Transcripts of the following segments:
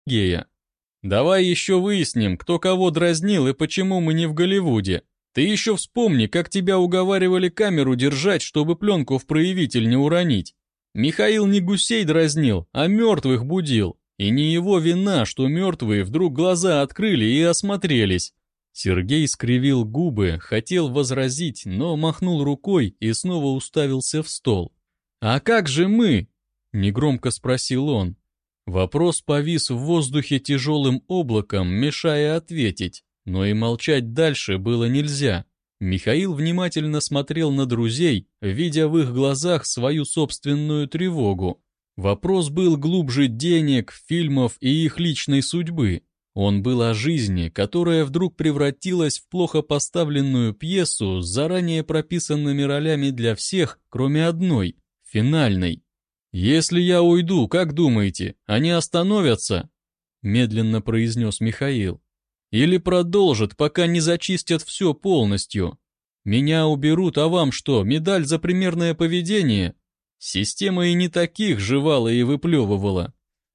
Сергея. «Давай еще выясним, кто кого дразнил и почему мы не в Голливуде. Ты еще вспомни, как тебя уговаривали камеру держать, чтобы пленку в проявитель не уронить. Михаил не гусей дразнил, а мертвых будил. И не его вина, что мертвые вдруг глаза открыли и осмотрелись». Сергей скривил губы, хотел возразить, но махнул рукой и снова уставился в стол. «А как же мы?» — негромко спросил он. Вопрос повис в воздухе тяжелым облаком, мешая ответить, но и молчать дальше было нельзя. Михаил внимательно смотрел на друзей, видя в их глазах свою собственную тревогу. Вопрос был глубже денег, фильмов и их личной судьбы. Он был о жизни, которая вдруг превратилась в плохо поставленную пьесу с заранее прописанными ролями для всех, кроме одной, финальной. «Если я уйду, как думаете, они остановятся?» — медленно произнес Михаил. «Или продолжат, пока не зачистят все полностью? Меня уберут, а вам что, медаль за примерное поведение? Система и не таких жевала и выплевывала».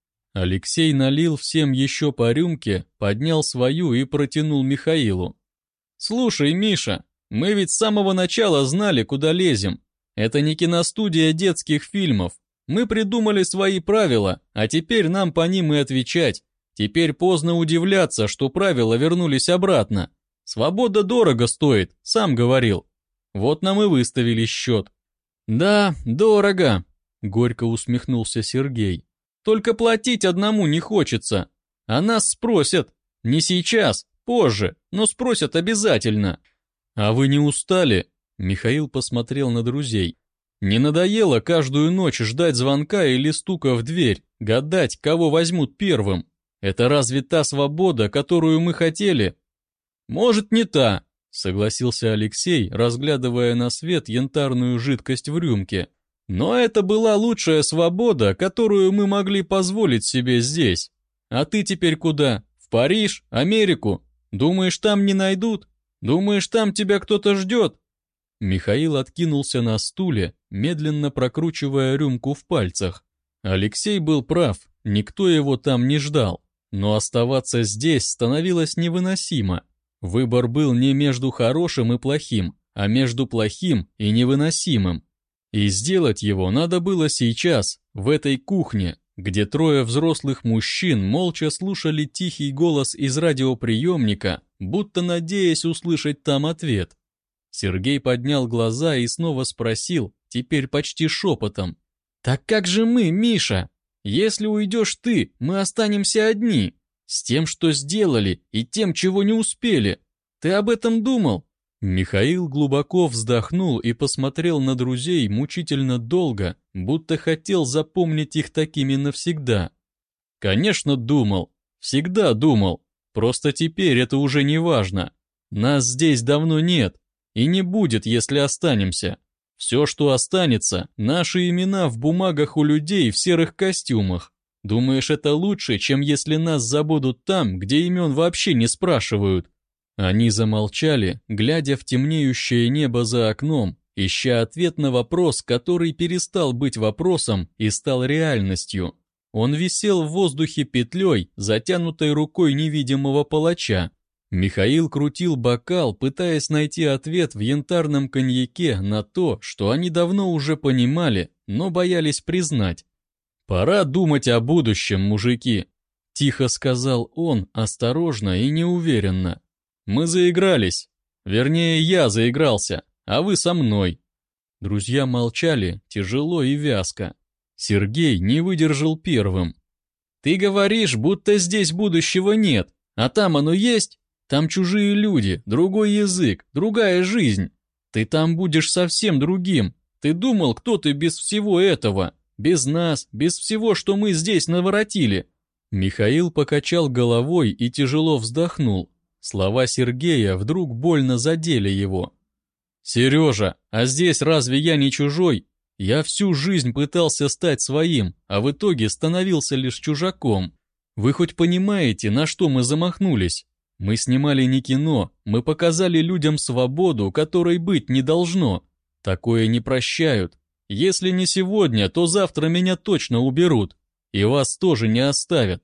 Алексей налил всем еще по рюмке, поднял свою и протянул Михаилу. «Слушай, Миша, мы ведь с самого начала знали, куда лезем. Это не киностудия детских фильмов. Мы придумали свои правила, а теперь нам по ним и отвечать. Теперь поздно удивляться, что правила вернулись обратно. Свобода дорого стоит, сам говорил. Вот нам и выставили счет». «Да, дорого», — горько усмехнулся Сергей. «Только платить одному не хочется. А нас спросят. Не сейчас, позже, но спросят обязательно». «А вы не устали?» — Михаил посмотрел на друзей. «Не надоело каждую ночь ждать звонка или стука в дверь, гадать, кого возьмут первым? Это разве та свобода, которую мы хотели?» «Может, не та», — согласился Алексей, разглядывая на свет янтарную жидкость в рюмке. «Но это была лучшая свобода, которую мы могли позволить себе здесь. А ты теперь куда? В Париж? Америку? Думаешь, там не найдут? Думаешь, там тебя кто-то ждет?» Михаил откинулся на стуле, медленно прокручивая рюмку в пальцах. Алексей был прав, никто его там не ждал. Но оставаться здесь становилось невыносимо. Выбор был не между хорошим и плохим, а между плохим и невыносимым. И сделать его надо было сейчас, в этой кухне, где трое взрослых мужчин молча слушали тихий голос из радиоприемника, будто надеясь услышать там ответ. Сергей поднял глаза и снова спросил, теперь почти шепотом. «Так как же мы, Миша? Если уйдешь ты, мы останемся одни, с тем, что сделали, и тем, чего не успели. Ты об этом думал?» Михаил глубоко вздохнул и посмотрел на друзей мучительно долго, будто хотел запомнить их такими навсегда. «Конечно думал, всегда думал, просто теперь это уже не важно. Нас здесь давно нет, и не будет, если останемся. Все, что останется, наши имена в бумагах у людей в серых костюмах. Думаешь, это лучше, чем если нас забудут там, где имен вообще не спрашивают?» Они замолчали, глядя в темнеющее небо за окном, ища ответ на вопрос, который перестал быть вопросом и стал реальностью. Он висел в воздухе петлей, затянутой рукой невидимого палача. Михаил крутил бокал, пытаясь найти ответ в янтарном коньяке на то, что они давно уже понимали, но боялись признать. «Пора думать о будущем, мужики», — тихо сказал он, осторожно и неуверенно. «Мы заигрались. Вернее, я заигрался, а вы со мной». Друзья молчали, тяжело и вязко. Сергей не выдержал первым. «Ты говоришь, будто здесь будущего нет, а там оно есть? Там чужие люди, другой язык, другая жизнь. Ты там будешь совсем другим. Ты думал, кто ты без всего этого? Без нас, без всего, что мы здесь наворотили?» Михаил покачал головой и тяжело вздохнул. Слова Сергея вдруг больно задели его. «Сережа, а здесь разве я не чужой? Я всю жизнь пытался стать своим, а в итоге становился лишь чужаком. Вы хоть понимаете, на что мы замахнулись? Мы снимали не кино, мы показали людям свободу, которой быть не должно. Такое не прощают. Если не сегодня, то завтра меня точно уберут. И вас тоже не оставят.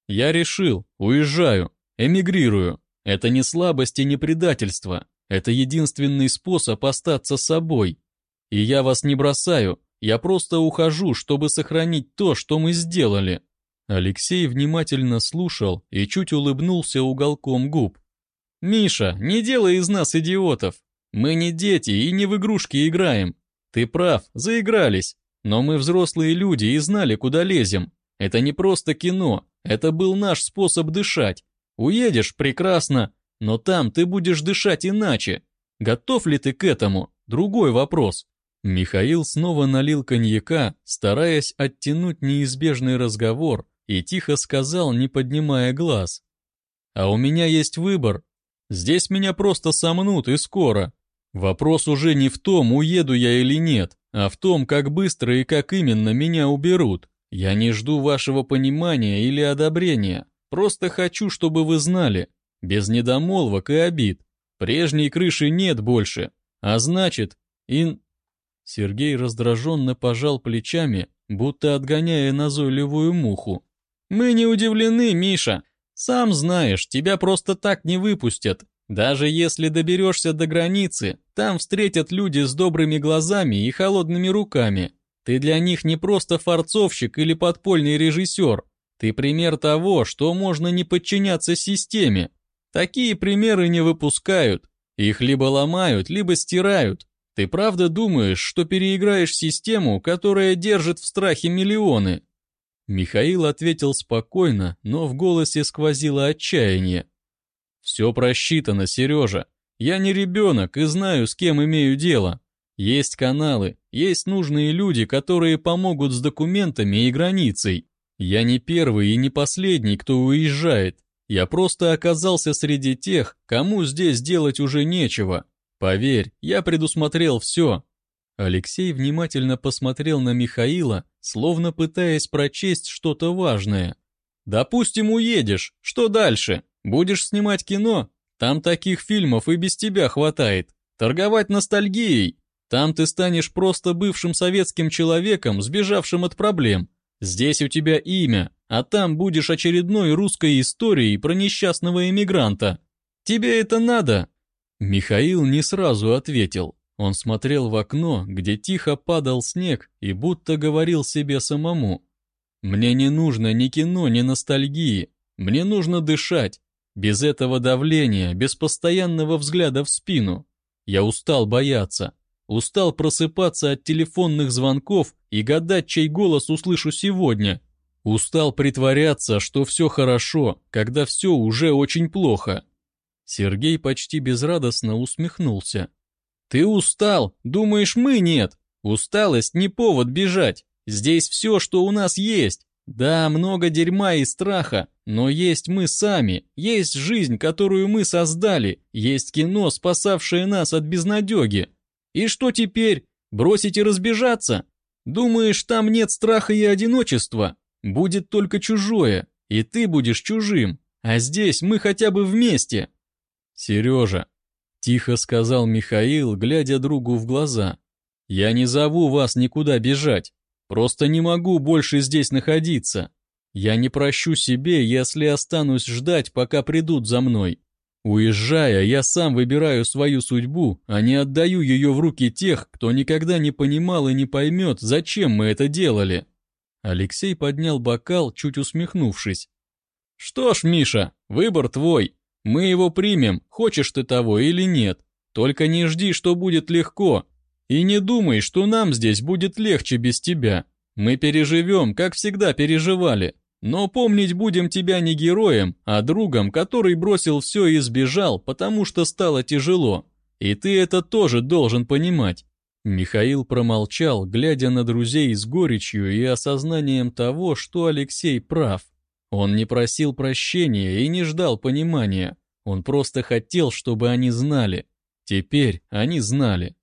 Я решил, уезжаю, эмигрирую. Это не слабость и не предательство. Это единственный способ остаться собой. И я вас не бросаю, я просто ухожу, чтобы сохранить то, что мы сделали». Алексей внимательно слушал и чуть улыбнулся уголком губ. «Миша, не делай из нас идиотов. Мы не дети и не в игрушки играем. Ты прав, заигрались. Но мы взрослые люди и знали, куда лезем. Это не просто кино, это был наш способ дышать. Уедешь — прекрасно, но там ты будешь дышать иначе. Готов ли ты к этому? Другой вопрос». Михаил снова налил коньяка, стараясь оттянуть неизбежный разговор, и тихо сказал, не поднимая глаз. «А у меня есть выбор. Здесь меня просто сомнут и скоро. Вопрос уже не в том, уеду я или нет, а в том, как быстро и как именно меня уберут. Я не жду вашего понимания или одобрения. Просто хочу, чтобы вы знали. Без недомолвок и обид. Прежней крыши нет больше. А значит, Сергей раздраженно пожал плечами, будто отгоняя назойливую муху. «Мы не удивлены, Миша. Сам знаешь, тебя просто так не выпустят. Даже если доберешься до границы, там встретят люди с добрыми глазами и холодными руками. Ты для них не просто фарцовщик или подпольный режиссер. Ты пример того, что можно не подчиняться системе. Такие примеры не выпускают. Их либо ломают, либо стирают. Ты правда думаешь, что переиграешь систему, которая держит в страхе миллионы?» Михаил ответил спокойно, но в голосе сквозило отчаяние. «Все просчитано, Сережа. Я не ребенок и знаю, с кем имею дело. Есть каналы, есть нужные люди, которые помогут с документами и границей. Я не первый и не последний, кто уезжает. Я просто оказался среди тех, кому здесь делать уже нечего. Поверь, я предусмотрел все». Алексей внимательно посмотрел на Михаила, словно пытаясь прочесть что-то важное. «Допустим, уедешь. Что дальше? Будешь снимать кино? Там таких фильмов и без тебя хватает. Торговать ностальгией? Там ты станешь просто бывшим советским человеком, сбежавшим от проблем. Здесь у тебя имя, а там будешь очередной русской историей про несчастного эмигранта. Тебе это надо?» Михаил не сразу ответил. Он смотрел в окно, где тихо падал снег, и будто говорил себе самому. «Мне не нужно ни кино, ни ностальгии. Мне нужно дышать. Без этого давления, без постоянного взгляда в спину. Я устал бояться. Устал просыпаться от телефонных звонков и гадать, чей голос услышу сегодня. Устал притворяться, что все хорошо, когда все уже очень плохо». Сергей почти безрадостно усмехнулся. «Ты устал? Думаешь, мы нет? Усталость не повод бежать. Здесь все, что у нас есть. Да, много дерьма и страха, но есть мы сами, есть жизнь, которую мы создали, есть кино, спасавшее нас от безнадеги. И что теперь? Бросить и разбежаться? Думаешь, там нет страха и одиночества? Будет только чужое, и ты будешь чужим, а здесь мы хотя бы вместе». «Сережа», — тихо сказал Михаил, глядя другу в глаза, — «я не зову вас никуда бежать, просто не могу больше здесь находиться. Я не прощу себе, если останусь ждать, пока придут за мной. Уезжая, я сам выбираю свою судьбу, а не отдаю ее в руки тех, кто никогда не понимал и не поймет, зачем мы это делали». Алексей поднял бокал, чуть усмехнувшись. «Что ж, Миша, выбор твой. Мы его примем, хочешь ты того или нет. Только не жди, что будет легко. И не думай, что нам здесь будет легче без тебя. Мы переживем, как всегда переживали. Но помнить будем тебя не героем, а другом, который бросил все и сбежал, потому что стало тяжело. И ты это тоже должен понимать». Михаил промолчал, глядя на друзей с горечью и осознанием того, что Алексей прав. Он не просил прощения и не ждал понимания. Он просто хотел, чтобы они знали. Теперь они знали.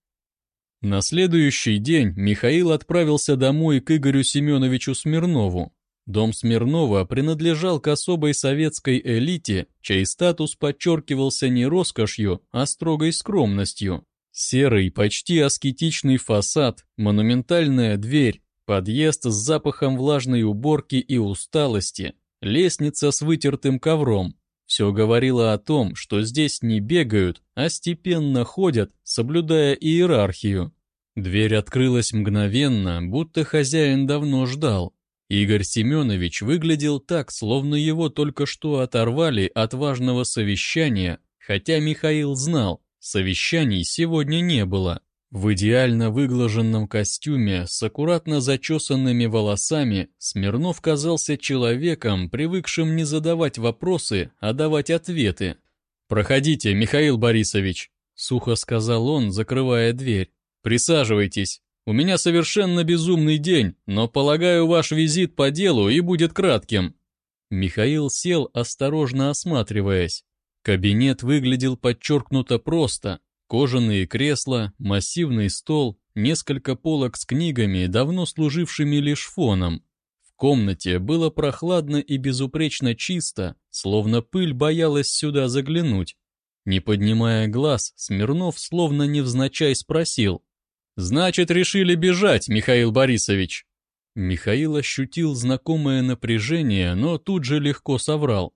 На следующий день Михаил отправился домой к Игорю Семеновичу Смирнову. Дом Смирнова принадлежал к особой советской элите, чей статус подчеркивался не роскошью, а строгой скромностью. Серый, почти аскетичный фасад, монументальная дверь, подъезд с запахом влажной уборки и усталости. лестница с вытертым ковром. Все говорило о том, что здесь не бегают, а степенно ходят, соблюдая иерархию. Дверь открылась мгновенно, будто хозяин давно ждал. Игорь Семенович выглядел так, словно его только что оторвали от важного совещания, хотя Михаил знал, совещаний сегодня не было. В идеально выглаженном костюме с аккуратно зачесанными волосами Смирнов казался человеком, привыкшим не задавать вопросы, а давать ответы. «Проходите, Михаил Борисович», — сухо сказал он, закрывая дверь. «Присаживайтесь. У меня совершенно безумный день, но, полагаю, ваш визит по делу и будет кратким». Михаил сел, осторожно осматриваясь. Кабинет выглядел подчеркнуто просто. Кожаные кресла, массивный стол, несколько полок с книгами, давно служившими лишь фоном. В комнате было прохладно и безупречно чисто, словно пыль боялась сюда заглянуть. Не поднимая глаз, Смирнов словно невзначай спросил: «Значит, решили бежать, Михаил Борисович?» Михаил ощутил знакомое напряжение, но тут же легко соврал.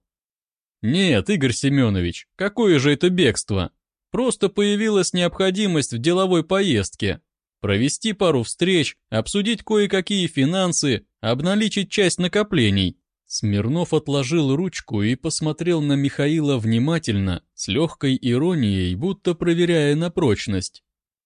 «Нет, Игорь Семенович, какое же это бегство? Просто появилась необходимость в деловой поездке. Провести пару встреч, обсудить кое-какие финансы, обналичить часть накоплений». Смирнов отложил ручку и посмотрел на Михаила внимательно, с легкой иронией, будто проверяя на прочность.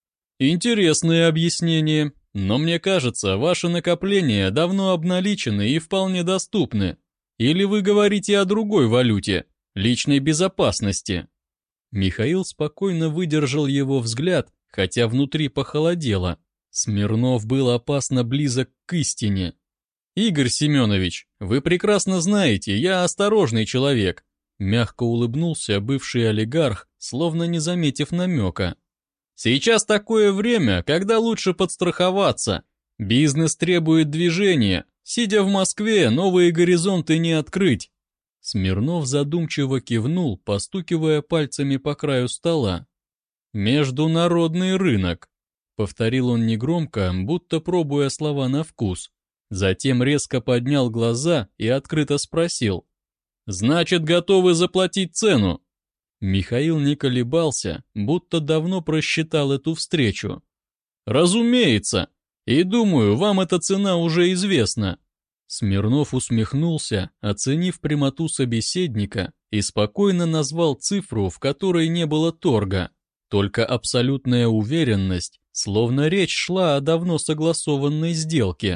«Интересное объяснение, но мне кажется, ваши накопления давно обналичены и вполне доступны. Или вы говорите о другой валюте, личной безопасности?» Михаил спокойно выдержал его взгляд, хотя внутри похолодело. Смирнов был опасно близок к истине. «Игорь Семенович, вы прекрасно знаете, я осторожный человек», мягко улыбнулся бывший олигарх, словно не заметив намека. «Сейчас такое время, когда лучше подстраховаться. Бизнес требует движения. Сидя в Москве, новые горизонты не открыть». Смирнов задумчиво кивнул, постукивая пальцами по краю стола. «Международный рынок», — повторил он негромко, будто пробуя слова на вкус. Затем резко поднял глаза и открыто спросил: «Значит, готовы заплатить цену?» Михаил не колебался, будто давно просчитал эту встречу. «Разумеется, и думаю, вам эта цена уже известна». Смирнов усмехнулся, оценив прямоту собеседника, и спокойно назвал цифру, в которой не было торга, только абсолютная уверенность, словно речь шла о давно согласованной сделке.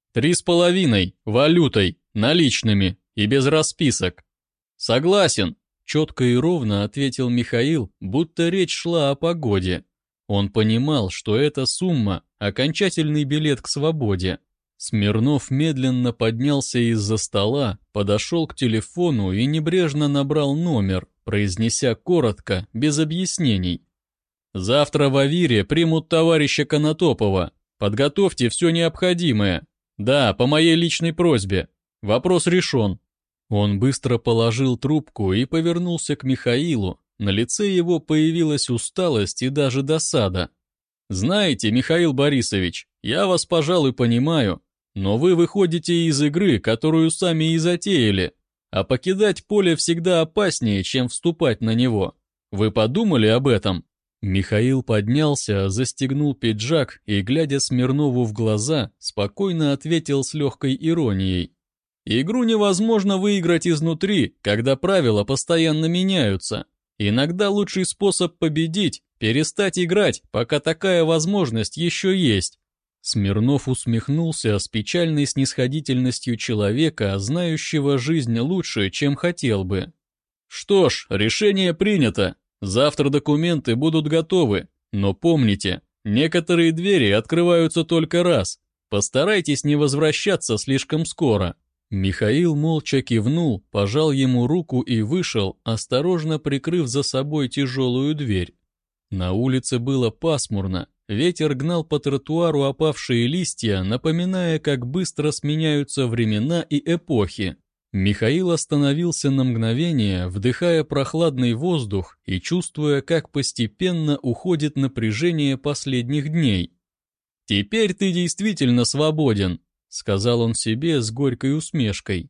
3,5 валютой, наличными и без расписок. «Согласен», — четко и ровно ответил Михаил, будто речь шла о погоде. Он понимал, что эта сумма — окончательный билет к свободе. Смирнов медленно поднялся из-за стола, подошел к телефону и небрежно набрал номер, произнеся коротко, без объяснений. «Завтра в Авире примут товарища Конотопова. Подготовьте все необходимое. Да, по моей личной просьбе. Вопрос решен». Он быстро положил трубку и повернулся к Михаилу. На лице его появилась усталость и даже досада. «Знаете, Михаил Борисович, я вас, пожалуй, понимаю, но вы выходите из игры, которую сами и затеяли, а покидать поле всегда опаснее, чем вступать на него. Вы подумали об этом?» Михаил поднялся, застегнул пиджак и, глядя Смирнову в глаза, спокойно ответил с легкой иронией. «Игру невозможно выиграть изнутри, когда правила постоянно меняются. Иногда лучший способ победить – перестать играть, пока такая возможность еще есть». Смирнов усмехнулся с печальной снисходительностью человека, знающего жизнь лучше, чем хотел бы. «Что ж, решение принято. Завтра документы будут готовы, но помните, некоторые двери открываются только раз. Постарайтесь не возвращаться слишком скоро». Михаил молча кивнул, пожал ему руку и вышел, осторожно прикрыв за собой тяжелую дверь. На улице было пасмурно, ветер гнал по тротуару опавшие листья, напоминая, как быстро сменяются времена и эпохи. Михаил остановился на мгновение, вдыхая прохладный воздух и чувствуя, как постепенно уходит напряжение последних дней. «Теперь ты действительно свободен», — сказал он себе с горькой усмешкой.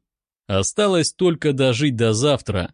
Осталось только дожить до завтра.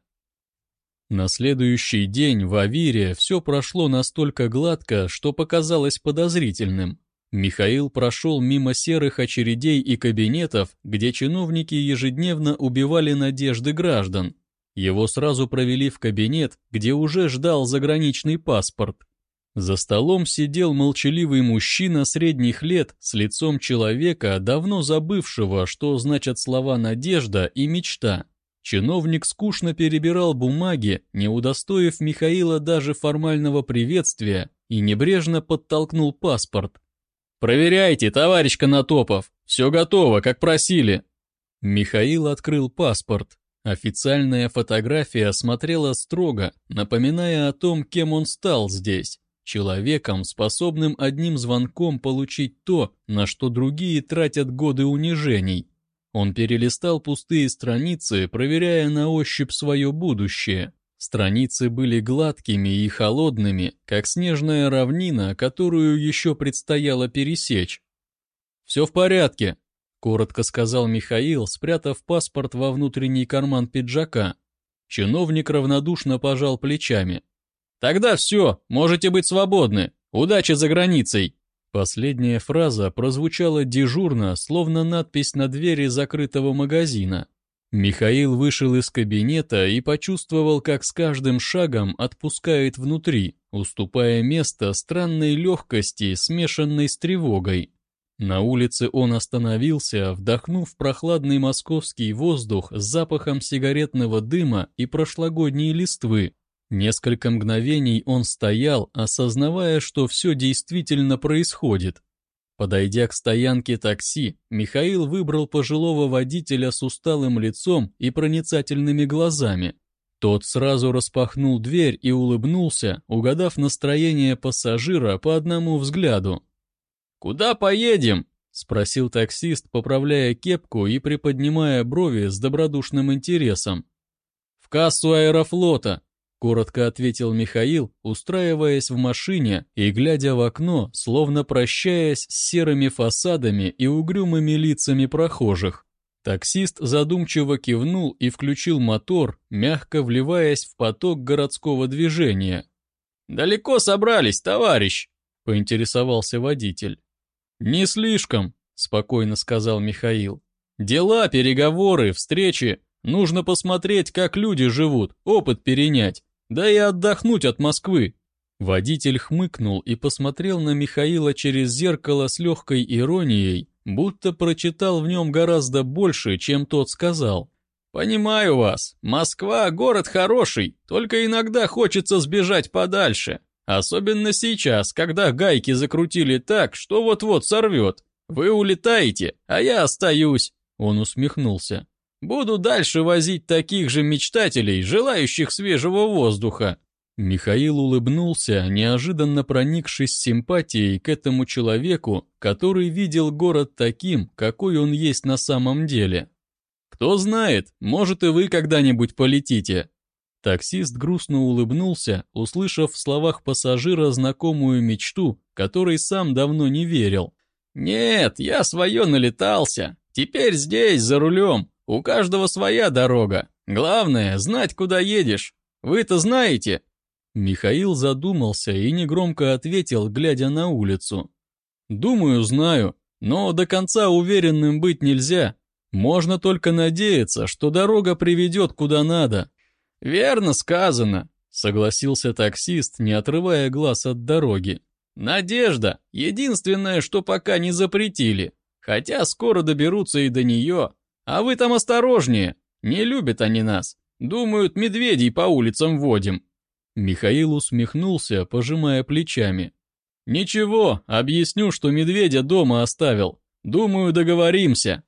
На следующий день в Авире все прошло настолько гладко, что показалось подозрительным. Михаил прошел мимо серых очередей и кабинетов, где чиновники ежедневно убивали надежды граждан. Его сразу провели в кабинет, где уже ждал заграничный паспорт. За столом сидел молчаливый мужчина средних лет с лицом человека, давно забывшего, что значат слова «надежда» и «мечта». Чиновник скучно перебирал бумаги, не удостоив Михаила даже формального приветствия, и небрежно подтолкнул паспорт. «Проверяйте, товарищ Конотопов, все готово, как просили». Михаил открыл паспорт. Официальная фотография смотрела строго, напоминая о том, кем он стал здесь. Человеком, способным одним звонком получить то, на что другие тратят годы унижений. Он перелистал пустые страницы, проверяя на ощупь свое будущее. Страницы были гладкими и холодными, как снежная равнина, которую еще предстояло пересечь. «Все в порядке», — коротко сказал Михаил, спрятав паспорт во внутренний карман пиджака. Чиновник равнодушно пожал плечами. «Тогда все, можете быть свободны. Удачи за границей!» Последняя фраза прозвучала дежурно, словно надпись на двери закрытого магазина. Михаил вышел из кабинета и почувствовал, как с каждым шагом отпускает внутри, уступая место странной легкости, смешанной с тревогой. На улице он остановился, вдохнув прохладный московский воздух с запахом сигаретного дыма и прошлогодней листвы. Несколько мгновений он стоял, осознавая, что все действительно происходит. Подойдя к стоянке такси, Михаил выбрал пожилого водителя с усталым лицом и проницательными глазами. Тот сразу распахнул дверь и улыбнулся, угадав настроение пассажира по одному взгляду. «Куда поедем?» — спросил таксист, поправляя кепку и приподнимая брови с добродушным интересом. «В кассу Аэрофлота», — коротко ответил Михаил, устраиваясь в машине и глядя в окно, словно прощаясь с серыми фасадами и угрюмыми лицами прохожих. Таксист задумчиво кивнул и включил мотор, мягко вливаясь в поток городского движения. «Далеко собрались, товарищ?» — поинтересовался водитель. «Не слишком», — спокойно сказал Михаил. «Дела, переговоры, встречи. Нужно посмотреть, как люди живут, опыт перенять. Да и отдохнуть от Москвы». Водитель хмыкнул и посмотрел на Михаила через зеркало с легкой иронией, будто прочитал в нем гораздо больше, чем тот сказал. «Понимаю вас. Москва — город хороший, только иногда хочется сбежать подальше. Особенно сейчас, когда гайки закрутили так, что вот-вот сорвет. Вы улетаете, а я остаюсь», — он усмехнулся. «Буду дальше возить таких же мечтателей, желающих свежего воздуха». Михаил улыбнулся, неожиданно проникшись симпатией к этому человеку, который видел город таким, какой он есть на самом деле. «Кто знает, может и вы когда-нибудь полетите». Таксист грустно улыбнулся, услышав в словах пассажира знакомую мечту, которой сам давно не верил. «Нет, я свое налетался. Теперь здесь, за рулем. У каждого своя дорога. Главное, знать, куда едешь. Вы-то знаете?» Михаил задумался и негромко ответил, глядя на улицу. «Думаю, знаю, но до конца уверенным быть нельзя. Можно только надеяться, что дорога приведет куда надо». «Верно сказано», — согласился таксист, не отрывая глаз от дороги. «Надежда — единственное, что пока не запретили. Хотя скоро доберутся и до нее. А вы там осторожнее. Не любят они нас. Думают, медведей по улицам водим». Михаил усмехнулся, пожимая плечами. «Ничего, объясню, что медведя дома оставил. Думаю, договоримся».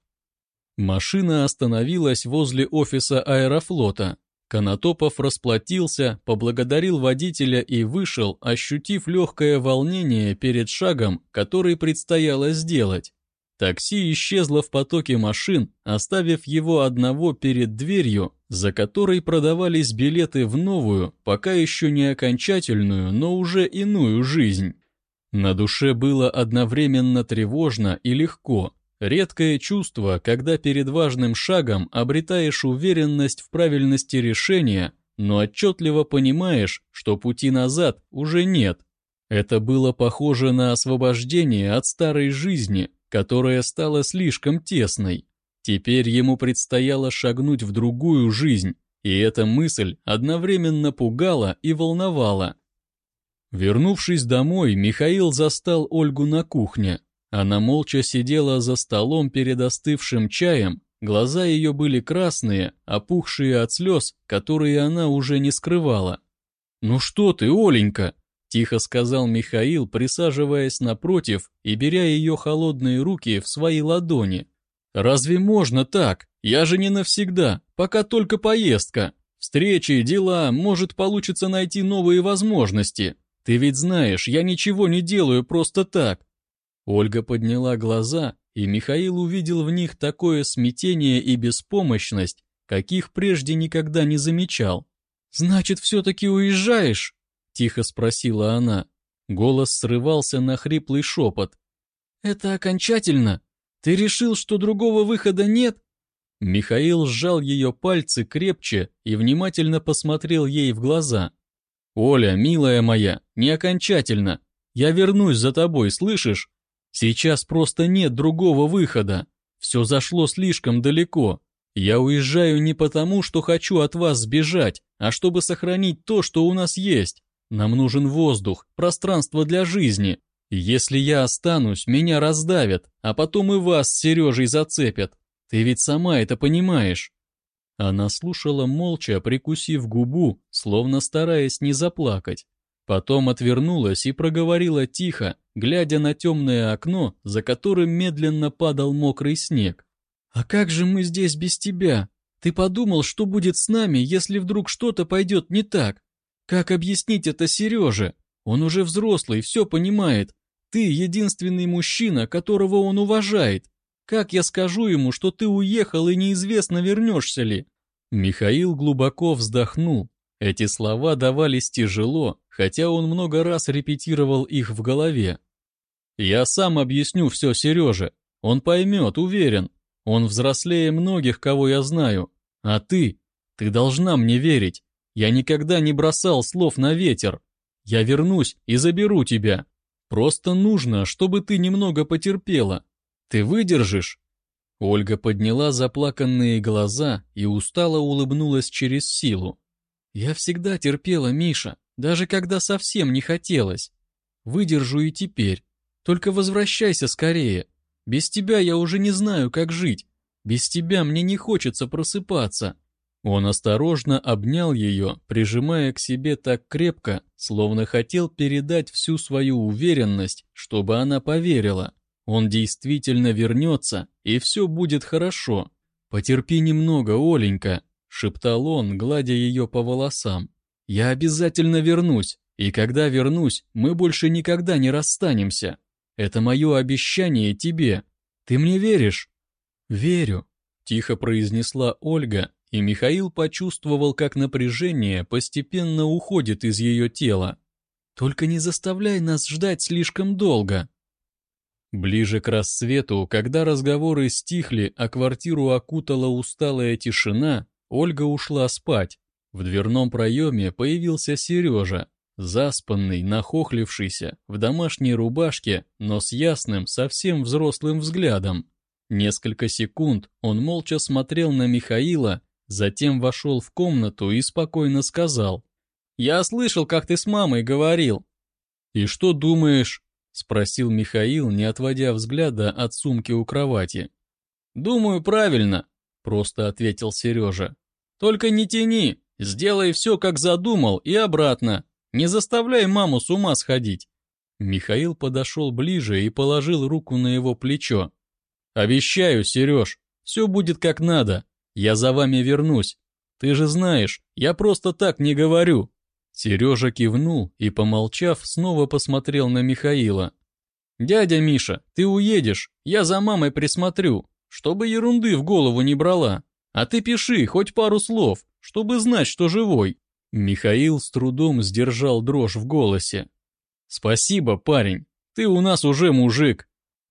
Машина остановилась возле офиса Аэрофлота. Конотопов расплатился, поблагодарил водителя и вышел, ощутив легкое волнение перед шагом, который предстояло сделать. Такси исчезло в потоке машин, оставив его одного перед дверью, за которой продавались билеты в новую, пока еще не окончательную, но уже иную жизнь. На душе было одновременно тревожно и легко. Редкое чувство, когда перед важным шагом обретаешь уверенность в правильности решения, но отчетливо понимаешь, что пути назад уже нет. Это было похоже на освобождение от старой жизни, которая стала слишком тесной. Теперь ему предстояло шагнуть в другую жизнь, и эта мысль одновременно пугала и волновала. Вернувшись домой, Михаил застал Ольгу на кухне. Она молча сидела за столом перед остывшим чаем, глаза ее были красные, опухшие от слез, которые она уже не скрывала. «Ну что ты, Оленька?» – тихо сказал Михаил, присаживаясь напротив и беря ее холодные руки в свои ладони. «Разве можно так? Я же не навсегда, пока только поездка. Встречи, дела, может, получится найти новые возможности. Ты ведь знаешь, я ничего не делаю просто так». Ольга подняла глаза, и Михаил увидел в них такое смятение и беспомощность, каких прежде никогда не замечал. «Значит, все-таки уезжаешь?» – тихо спросила она. Голос срывался на хриплый шепот. «Это окончательно? Ты решил, что другого выхода нет?» Михаил сжал ее пальцы крепче и внимательно посмотрел ей в глаза. «Оля, милая моя, не окончательно. Я вернусь за тобой, слышишь? Сейчас просто нет другого выхода. Все зашло слишком далеко. Я уезжаю не потому, что хочу от вас сбежать, а чтобы сохранить то, что у нас есть. Нам нужен воздух, пространство для жизни. Если я останусь, меня раздавят, а потом и вас с Сережей зацепят. Ты ведь сама это понимаешь». Она слушала молча, прикусив губу, словно стараясь не заплакать. Потом отвернулась и проговорила тихо, глядя на темное окно, за которым медленно падал мокрый снег. «А как же мы здесь без тебя? Ты подумал, что будет с нами, если вдруг что-то пойдет не так? Как объяснить это Сереже? Он уже взрослый, все понимает. Ты единственный мужчина, которого он уважает. Как я скажу ему, что ты уехал и неизвестно, вернешься ли?» Михаил глубоко вздохнул. Эти слова давались тяжело, хотя он много раз репетировал их в голове. «Я сам объясню все Сереже. Он поймет, уверен. Он взрослее многих, кого я знаю. А ты должна мне верить. Я никогда не бросал слов на ветер. Я вернусь и заберу тебя. Просто нужно, чтобы ты немного потерпела. Ты выдержишь?» Ольга подняла заплаканные глаза и устало улыбнулась через силу. «Я всегда терпела, Миша, даже когда совсем не хотелось. Выдержу и теперь. Только возвращайся скорее. Без тебя я уже не знаю, как жить. Без тебя мне не хочется просыпаться». Он осторожно обнял ее, прижимая к себе так крепко, словно хотел передать всю свою уверенность, чтобы она поверила. Он действительно вернется, и все будет хорошо. «Потерпи немного, Оленька», — шептал он, гладя ее по волосам. «Я обязательно вернусь, и когда вернусь, мы больше никогда не расстанемся. Это мое обещание тебе. Ты мне веришь?» «Верю», — тихо произнесла Ольга, и Михаил почувствовал, как напряжение постепенно уходит из ее тела. «Только не заставляй нас ждать слишком долго». Ближе к рассвету, когда разговоры стихли, а квартиру окутала усталая тишина, Ольга ушла спать. В дверном проеме появился Сережа, заспанный, нахохлившийся, в домашней рубашке, но с ясным, совсем взрослым взглядом. Несколько секунд он молча смотрел на Михаила, затем вошел в комнату и спокойно сказал: «Я слышал, как ты с мамой говорил». «И что думаешь?» — спросил Михаил, не отводя взгляда от сумки у кровати. «Думаю, правильно», — просто ответил Сережа. «Только не тяни, сделай все, как задумал, и обратно. Не заставляй маму с ума сходить». Михаил подошел ближе и положил руку на его плечо. «Обещаю, Сереж, все будет как надо. Я за вами вернусь. Ты же знаешь, я просто так не говорю». Сережа кивнул и, помолчав, снова посмотрел на Михаила. «Дядя Миша, ты уедешь, я за мамой присмотрю, чтобы ерунды в голову не брала. А ты пиши хоть пару слов, чтобы знать, что живой». Михаил с трудом сдержал дрожь в голосе. «Спасибо, парень, ты у нас уже мужик».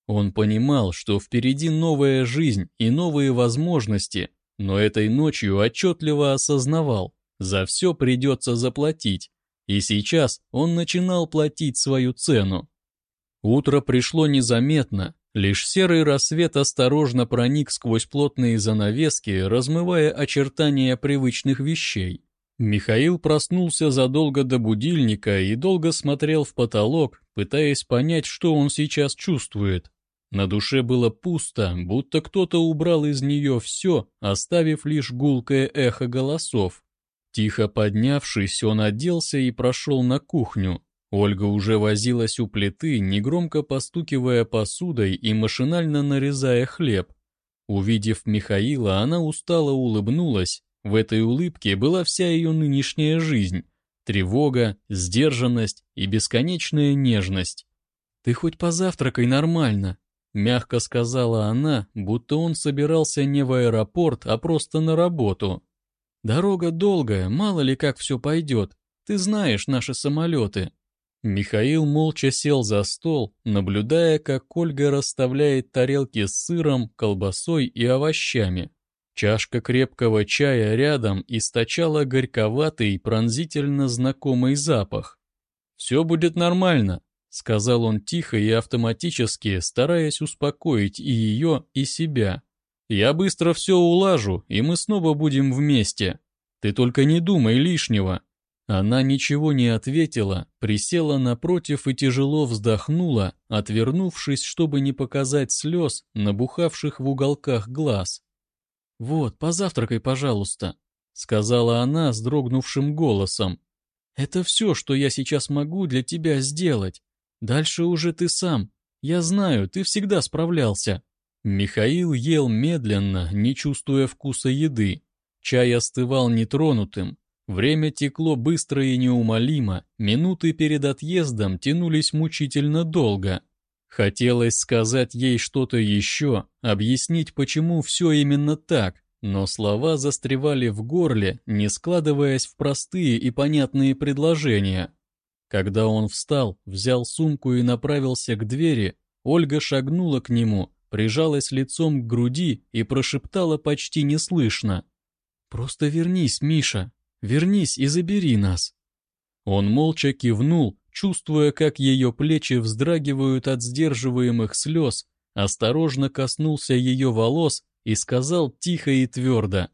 Он понимал, что впереди новая жизнь и новые возможности, но этой ночью отчетливо осознавал, за все придется заплатить, и сейчас он начинал платить свою цену. Утро пришло незаметно, лишь серый рассвет осторожно проник сквозь плотные занавески, размывая очертания привычных вещей. Михаил проснулся задолго до будильника и долго смотрел в потолок, пытаясь понять, что он сейчас чувствует. На душе было пусто, будто кто-то убрал из нее все, оставив лишь гулкое эхо голосов. Тихо поднявшись, он оделся и прошел на кухню. Ольга уже возилась у плиты, негромко постукивая посудой и машинально нарезая хлеб. Увидев Михаила, она устало улыбнулась. В этой улыбке была вся ее нынешняя жизнь. Тревога, сдержанность и бесконечная нежность. «Ты хоть позавтракай нормально», — мягко сказала она, будто он собирался не в аэропорт, а просто на работу. «Дорога долгая, мало ли как все пойдет. Ты знаешь наши самолеты». Михаил молча сел за стол, наблюдая, как Ольга расставляет тарелки с сыром, колбасой и овощами. Чашка крепкого чая рядом источала горьковатый, пронзительно знакомый запах. «Все будет нормально», — сказал он тихо и автоматически, стараясь успокоить и ее, и себя. «Я быстро все улажу, и мы снова будем вместе. Ты только не думай лишнего». Она ничего не ответила, присела напротив и тяжело вздохнула, отвернувшись, чтобы не показать слез, набухавших в уголках глаз. «Вот, позавтракай, пожалуйста», — сказала она с дрогнувшим голосом. «Это все, что я сейчас могу для тебя сделать. Дальше уже ты сам. Я знаю, ты всегда справлялся». Михаил ел медленно, не чувствуя вкуса еды. Чай остывал нетронутым. Время текло быстро и неумолимо, минуты перед отъездом тянулись мучительно долго. Хотелось сказать ей что-то еще, объяснить, почему все именно так, но слова застревали в горле, не складываясь в простые и понятные предложения. Когда он встал, взял сумку и направился к двери, Ольга шагнула к нему, прижалась лицом к груди и прошептала почти неслышно: «Просто вернись, Миша, вернись и забери нас». Он молча кивнул, чувствуя, как ее плечи вздрагивают от сдерживаемых слез, осторожно коснулся ее волос и сказал тихо и твердо: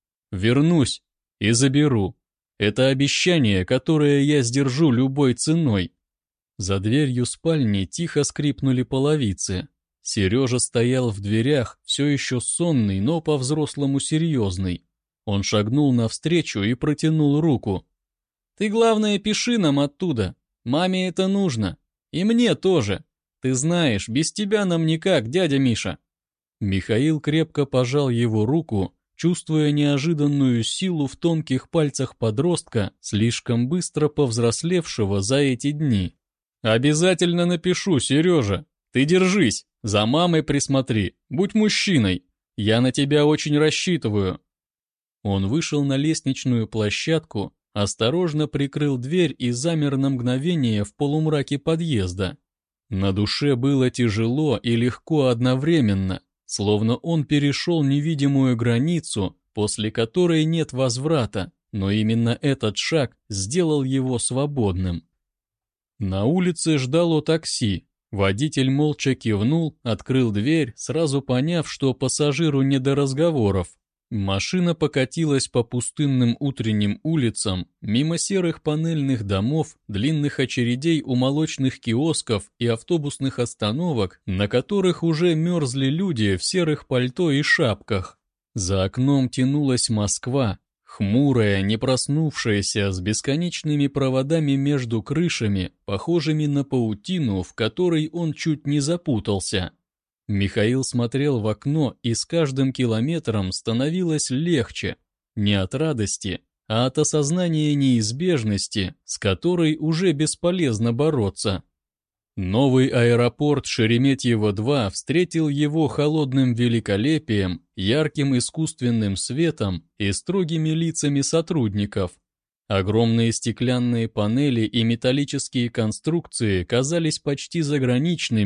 «Вернусь и заберу. Это обещание, которое я сдержу любой ценой». За дверью спальни тихо скрипнули половицы. Сережа стоял в дверях, все еще сонный, но по-взрослому серьезный. Он шагнул навстречу и протянул руку. «Ты, главное, пиши нам оттуда. Маме это нужно. И мне тоже. Ты знаешь, без тебя нам никак, дядя Миша». Михаил крепко пожал его руку, чувствуя неожиданную силу в тонких пальцах подростка, слишком быстро повзрослевшего за эти дни. «Обязательно напишу, Сережа. Ты держись, за мамой присмотри, будь мужчиной. Я на тебя очень рассчитываю». Он вышел на лестничную площадку, осторожно прикрыл дверь и замер на мгновение в полумраке подъезда. На душе было тяжело и легко одновременно, словно он перешел невидимую границу, после которой нет возврата, но именно этот шаг сделал его свободным. На улице ждало такси. Водитель молча кивнул, открыл дверь, сразу поняв, что пассажиру не до разговоров. Машина покатилась по пустынным утренним улицам, мимо серых панельных домов, длинных очередей у молочных киосков и автобусных остановок, на которых уже мерзли люди в серых пальто и шапках. За окном тянулась Москва, хмурая, не проснувшаяся, с бесконечными проводами между крышами, похожими на паутину, в которой он чуть не запутался. Михаил смотрел в окно, и с каждым километром становилось легче. Не от радости, а от осознания неизбежности, с которой уже бесполезно бороться. Новый аэропорт Шереметьево-2 встретил его холодным великолепием, ярким искусственным светом и строгими лицами сотрудников. Огромные стеклянные панели и металлические конструкции казались почти заграничными.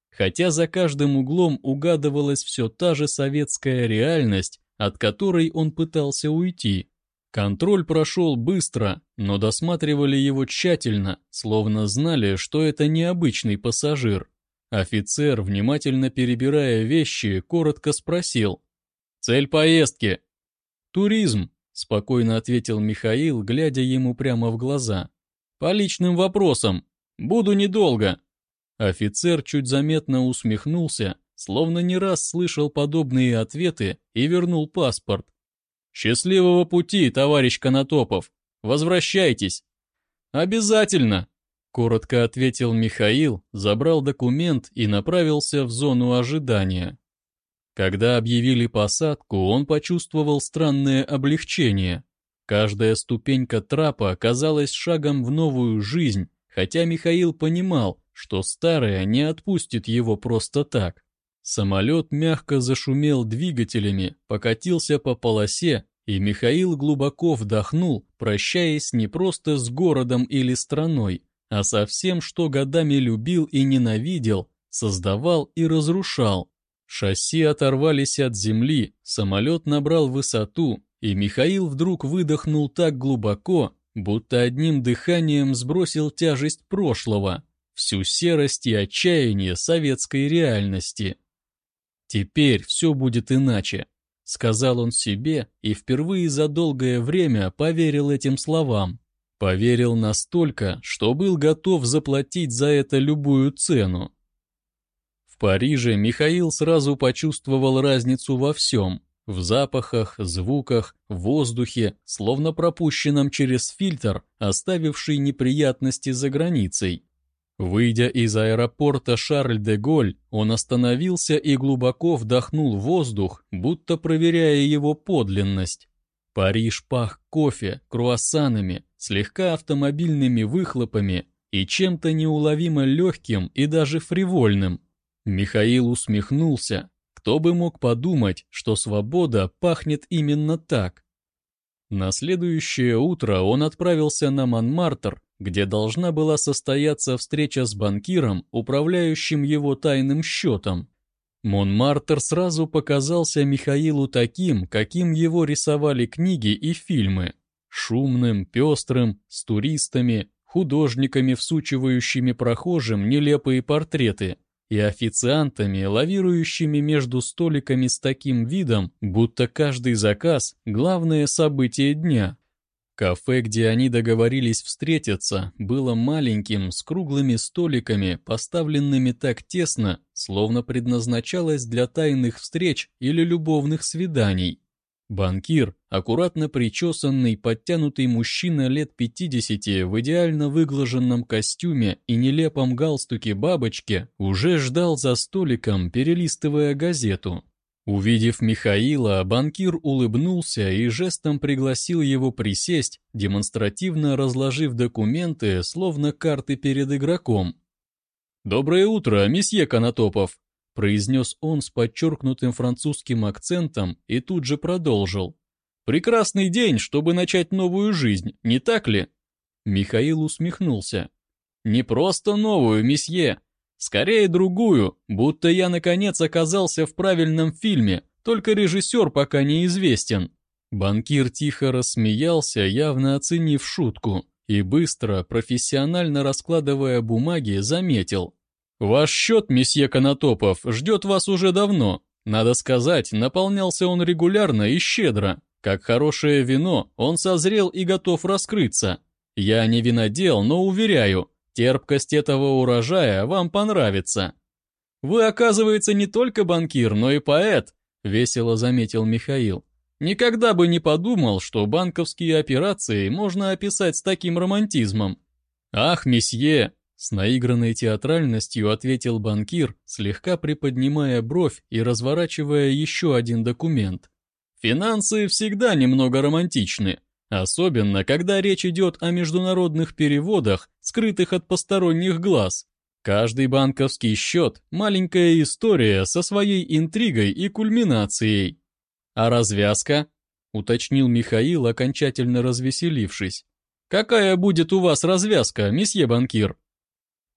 хотя за каждым углом угадывалась все та же советская реальность, от которой он пытался уйти. Контроль прошел быстро, но досматривали его тщательно, словно знали, что это необычный пассажир. Офицер, внимательно перебирая вещи, коротко спросил: «Цель поездки?» «Туризм», — спокойно ответил Михаил, глядя ему прямо в глаза. «По личным вопросам. Буду недолго». Офицер чуть заметно усмехнулся, словно не раз слышал подобные ответы, и вернул паспорт. «Счастливого пути, товарищ Конотопов! Возвращайтесь!» «Обязательно!» — коротко ответил Михаил, забрал документ и направился в зону ожидания. Когда объявили посадку, он почувствовал странное облегчение. Каждая ступенька трапа оказалась шагом в новую жизнь, хотя Михаил понимал, что старая не отпустит его просто так. Самолет мягко зашумел двигателями, покатился по полосе, и Михаил глубоко вдохнул, прощаясь не просто с городом или страной, а со всем, что годами любил и ненавидел, создавал и разрушал. Шасси оторвались от земли, самолет набрал высоту, и Михаил вдруг выдохнул так глубоко, будто одним дыханием сбросил тяжесть прошлого, всю серость и отчаяние советской реальности. «Теперь все будет иначе», — сказал он себе и впервые за долгое время поверил этим словам. Поверил настолько, что был готов заплатить за это любую цену. В Париже Михаил сразу почувствовал разницу во всем. В запахах, звуках, воздухе, словно пропущенном через фильтр, оставивший неприятности за границей. Выйдя из аэропорта Шарль-де-Голь, он остановился и глубоко вдохнул воздух, будто проверяя его подлинность. Париж пах кофе, круассанами, слегка автомобильными выхлопами и чем-то неуловимо легким и даже фривольным. Михаил усмехнулся. Кто бы мог подумать, что свобода пахнет именно так? На следующее утро он отправился на Монмартр, где должна была состояться встреча с банкиром, управляющим его тайным счетом. Монмартр сразу показался Михаилу таким, каким его рисовали книги и фильмы. Шумным, пестрым, с туристами, художниками, всучивающими прохожим нелепые портреты, и официантами, лавирующими между столиками с таким видом, будто каждый заказ – главное событие дня. Кафе, где они договорились встретиться, было маленьким, с круглыми столиками, поставленными так тесно, словно предназначалось для тайных встреч или любовных свиданий. Банкир, аккуратно причесанный, подтянутый мужчина лет 50 в идеально выглаженном костюме и нелепом галстуке-бабочке, уже ждал за столиком, перелистывая газету. Увидев Михаила, банкир улыбнулся и жестом пригласил его присесть, демонстративно разложив документы, словно карты перед игроком. «Доброе утро, месье Конотопов», — произнес он с подчеркнутым французским акцентом и тут же продолжил. «Прекрасный день, чтобы начать новую жизнь, не так ли?» Михаил усмехнулся. «Не просто новую, месье. Скорее другую, будто я наконец оказался в правильном фильме, только режиссер пока неизвестен». Банкир тихо рассмеялся, явно оценив шутку, и быстро, профессионально раскладывая бумаги, заметил. «Ваш счет, месье Конотопов, ждет вас уже давно. Надо сказать, наполнялся он регулярно и щедро. Как хорошее вино, он созрел и готов раскрыться. Я не винодел, но уверяю, терпкость этого урожая вам понравится». «Вы, оказывается, не только банкир, но и поэт», — весело заметил Михаил. «Никогда бы не подумал, что банковские операции можно описать с таким романтизмом». «Ах, месье», — с наигранной театральностью ответил банкир, слегка приподнимая бровь и разворачивая еще один документ. «Финансы всегда немного романтичны. Особенно, когда речь идет о международных переводах, скрытых от посторонних глаз. Каждый банковский счет – маленькая история со своей интригой и кульминацией. А развязка? Уточнил Михаил, окончательно развеселившись. Какая будет у вас развязка, месье банкир?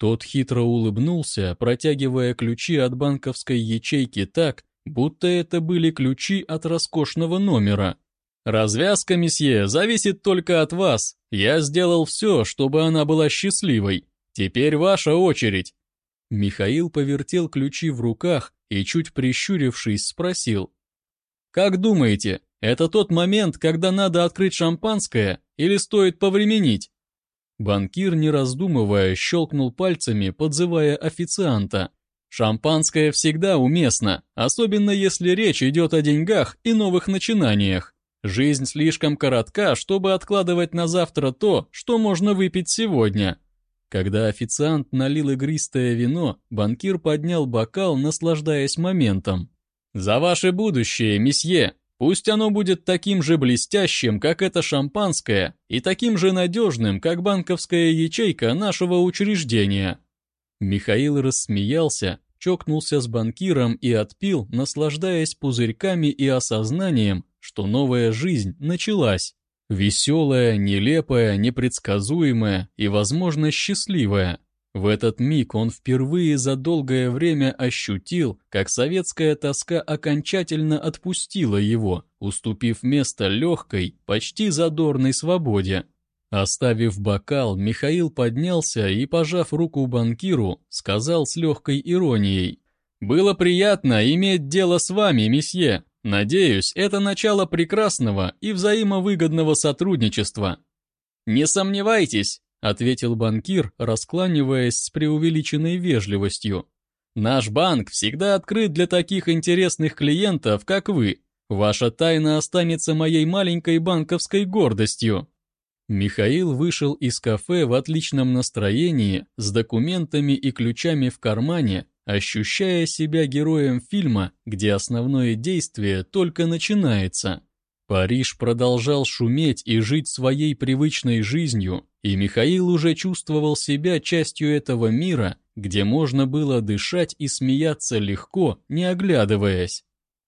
Тот хитро улыбнулся, протягивая ключи от банковской ячейки так, будто это были ключи от роскошного номера. «Развязка, месье, зависит только от вас. Я сделал все, чтобы она была счастливой. Теперь ваша очередь». Михаил повертел ключи в руках и, чуть прищурившись, спросил: «Как думаете, это тот момент, когда надо открыть шампанское, или стоит повременить?» Банкир, не раздумывая, щелкнул пальцами, подзывая официанта. «Шампанское всегда уместно, особенно если речь идет о деньгах и новых начинаниях. Жизнь слишком коротка, чтобы откладывать на завтра то, что можно выпить сегодня». Когда официант налил игристое вино, банкир поднял бокал, наслаждаясь моментом. «За ваше будущее, месье! Пусть оно будет таким же блестящим, как это шампанское, и таким же надежным, как банковская ячейка нашего учреждения». Михаил рассмеялся, чокнулся с банкиром и отпил, наслаждаясь пузырьками и осознанием, что новая жизнь началась. Веселая, нелепая, непредсказуемая и, возможно, счастливая. В этот миг он впервые за долгое время ощутил, как советская тоска окончательно отпустила его, уступив место легкой, почти задорной свободе. Оставив бокал, Михаил поднялся и, пожав руку банкиру, сказал с легкой иронией: «Было приятно иметь дело с вами, месье. Надеюсь, это начало прекрасного и взаимовыгодного сотрудничества». «Не сомневайтесь», — ответил банкир, раскланиваясь с преувеличенной вежливостью. «Наш банк всегда открыт для таких интересных клиентов, как вы. Ваша тайна останется моей маленькой банковской гордостью». Михаил вышел из кафе в отличном настроении, с документами и ключами в кармане, ощущая себя героем фильма, где основное действие только начинается. Париж продолжал шуметь и жить своей привычной жизнью, и Михаил уже чувствовал себя частью этого мира, где можно было дышать и смеяться легко, не оглядываясь.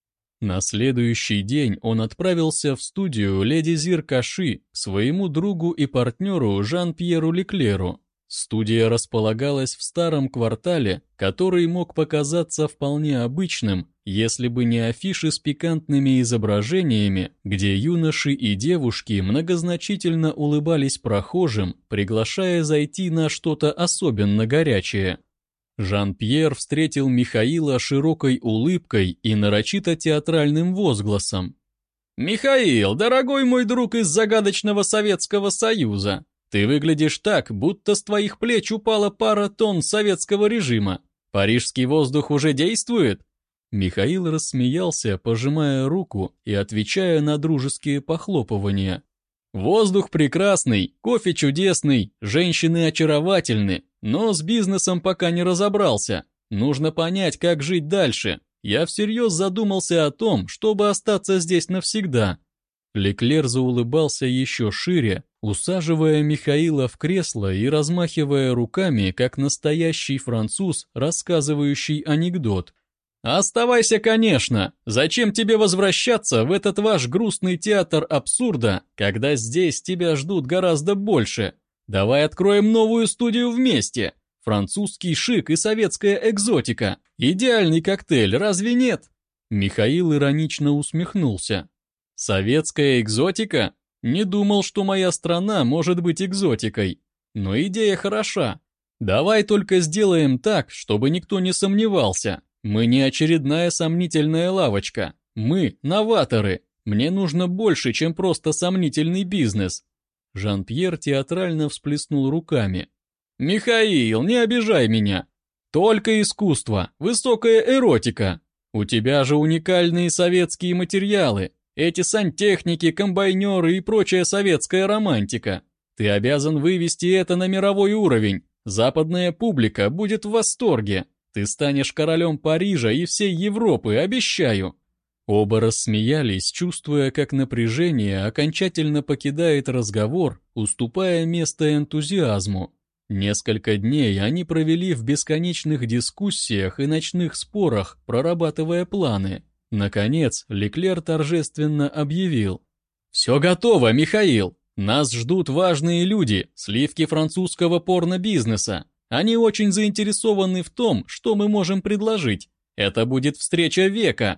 На следующий день он отправился в студию «Леди Зир Каши» к своему другу и партнеру Жан-Пьеру Леклеру. Студия располагалась в старом квартале, который мог показаться вполне обычным, если бы не афиши с пикантными изображениями, где юноши и девушки многозначительно улыбались прохожим, приглашая зайти на что-то особенно горячее. Жан-Пьер встретил Михаила широкой улыбкой и нарочито театральным возгласом. «Михаил, дорогой мой друг из загадочного Советского Союза, ты выглядишь так, будто с твоих плеч упала пара тонн советского режима. Парижский воздух уже действует?» Михаил рассмеялся, пожимая руку и отвечая на дружеские похлопывания. «Воздух прекрасный, кофе чудесный, женщины очаровательны, но с бизнесом пока не разобрался. Нужно понять, как жить дальше. Я всерьез задумался о том, чтобы остаться здесь навсегда». Леклер заулыбался еще шире, усаживая Михаила в кресло и размахивая руками, как настоящий француз, рассказывающий анекдот. «Оставайся, конечно! Зачем тебе возвращаться в этот ваш грустный театр абсурда, когда здесь тебя ждут гораздо больше? Давай откроем новую студию вместе! Французский шик и советская экзотика! Идеальный коктейль, разве нет?» Михаил иронично усмехнулся. «Советская экзотика? Не думал, что моя страна может быть экзотикой. Но идея хороша. Давай только сделаем так, чтобы никто не сомневался. Мы не очередная сомнительная лавочка. Мы новаторы. Мне нужно больше, чем просто сомнительный бизнес». Жан-Пьер театрально всплеснул руками. «Михаил, не обижай меня. Только искусство, высокая эротика. У тебя же уникальные советские материалы. Эти сантехники, комбайнеры и прочая советская романтика. Ты обязан вывести это на мировой уровень. Западная публика будет в восторге. Ты станешь королем Парижа и всей Европы, обещаю». Оба рассмеялись, чувствуя, как напряжение окончательно покидает разговор, уступая место энтузиазму. Несколько дней они провели в бесконечных дискуссиях и ночных спорах, прорабатывая планы. Наконец, Леклер торжественно объявил: «Все готово, Михаил! Нас ждут важные люди, сливки французского порно-бизнеса. Они очень заинтересованы в том, что мы можем предложить. Это будет встреча века».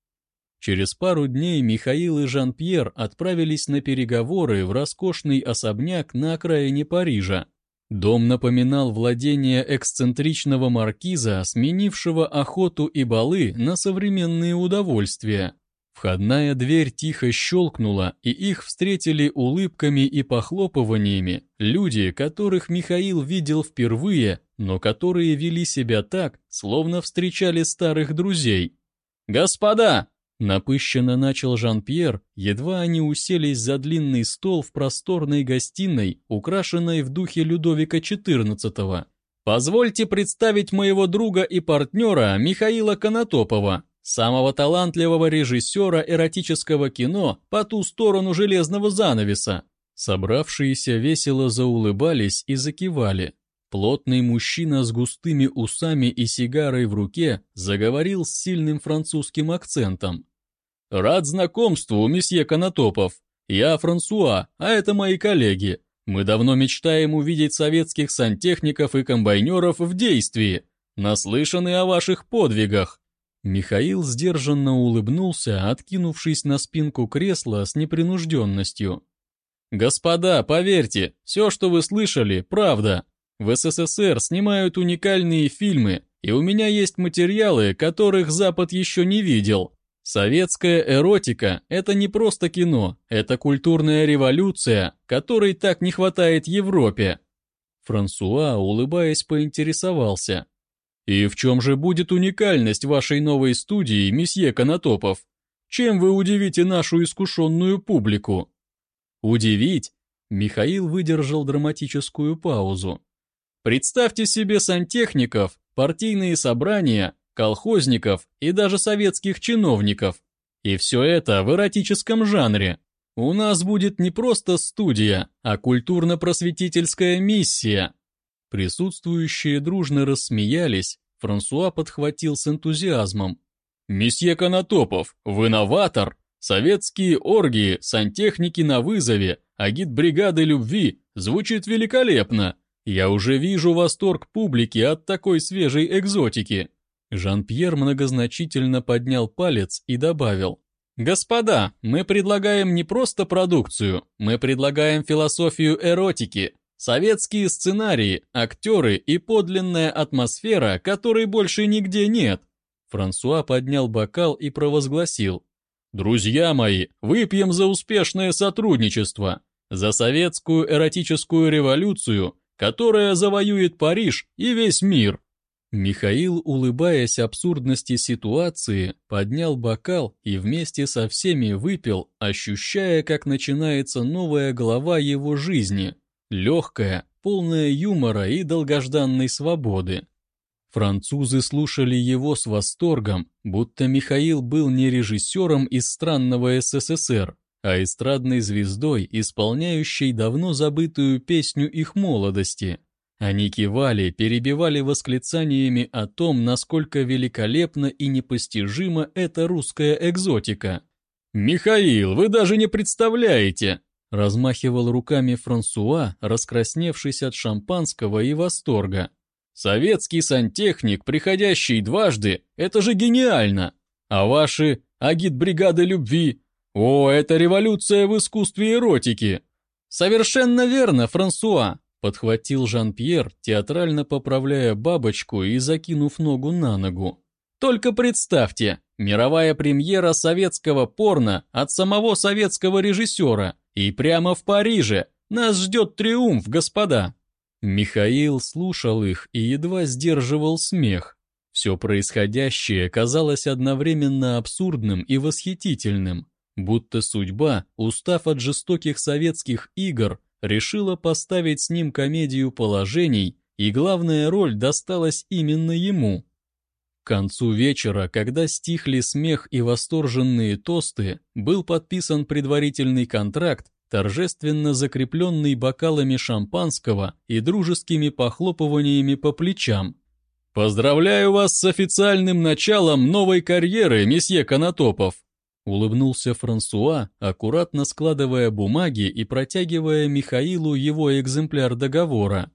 Через пару дней Михаил и Жан-Пьер отправились на переговоры в роскошный особняк на окраине Парижа. Дом напоминал владение эксцентричного маркиза, сменившего охоту и балы на современные удовольствия. Входная дверь тихо щелкнула, и их встретили улыбками и похлопываниями люди, которых Михаил видел впервые, но которые вели себя так, словно встречали старых друзей. «Господа!» — напыщенно начал Жан-Пьер, едва они уселись за длинный стол в просторной гостиной, украшенной в духе Людовика XIV. «Позвольте представить моего друга и партнера Михаила Конотопова, самого талантливого режиссера эротического кино по ту сторону железного занавеса». Собравшиеся весело заулыбались и закивали. Плотный мужчина с густыми усами и сигарой в руке заговорил с сильным французским акцентом. «Рад знакомству, месье Конотопов. Я Франсуа, а это мои коллеги. Мы давно мечтаем увидеть советских сантехников и комбайнеров в действии. Наслышаны о ваших подвигах». Михаил сдержанно улыбнулся, откинувшись на спинку кресла с непринужденностью. «Господа, поверьте, все, что вы слышали, правда. В СССР снимают уникальные фильмы, и у меня есть материалы, которых Запад еще не видел. Советская эротика – это не просто кино, это культурная революция, которой так не хватает Европе». Франсуа, улыбаясь, поинтересовался. «И в чем же будет уникальность вашей новой студии, месье Конотопов? Чем вы удивите нашу искушенную публику?» «Удивить?» Михаил выдержал драматическую паузу. «Представьте себе сантехников, партийные собрания, колхозников и даже советских чиновников. И все это в эротическом жанре. У нас будет не просто студия, а культурно-просветительская миссия». Присутствующие дружно рассмеялись, Франсуа подхватил с энтузиазмом. «Месье Конотопов, вы новатор! Советские оргии, сантехники на вызове, агитбригады любви звучит великолепно! Я уже вижу восторг публики от такой свежей экзотики!» Жан-Пьер многозначительно поднял палец и добавил. «Господа, мы предлагаем не просто продукцию, мы предлагаем философию эротики. Советские сценарии, актеры и подлинная атмосфера, которой больше нигде нет». Франсуа поднял бокал и провозгласил. «Друзья мои, выпьем за успешное сотрудничество, за советскую эротическую революцию, которая завоюет Париж и весь мир». Михаил, улыбаясь абсурдности ситуации, поднял бокал и вместе со всеми выпил, ощущая, как начинается новая глава его жизни. Легкая, полная юмора и долгожданной свободы. Французы слушали его с восторгом, будто Михаил был не режиссером из странного СССР, а эстрадной звездой, исполняющей давно забытую песню их молодости. Они кивали, перебивали восклицаниями о том, насколько великолепна и непостижима эта русская экзотика. «Михаил, вы даже не представляете!» Размахивал руками Франсуа, раскрасневшись от шампанского и восторга. «Советский сантехник, приходящий дважды, это же гениально! А ваши агитбригады любви? О, это революция в искусстве эротики!» «Совершенно верно, Франсуа!» подхватил Жан-Пьер, театрально поправляя бабочку и закинув ногу на ногу. «Только представьте, мировая премьера советского порно от самого советского режиссера. И прямо в Париже нас ждет триумф, господа!» Михаил слушал их и едва сдерживал смех. Все происходящее казалось одновременно абсурдным и восхитительным, будто судьба, устав от жестоких советских игр, решила поставить с ним комедию положений, и главная роль досталась именно ему. К концу вечера, когда стихли смех и восторженные тосты, был подписан предварительный контракт, торжественно закрепленный бокалами шампанского и дружескими похлопываниями по плечам. «Поздравляю вас с официальным началом новой карьеры, месье Конотопов!» Улыбнулся Франсуа, аккуратно складывая бумаги и протягивая Михаилу его экземпляр договора.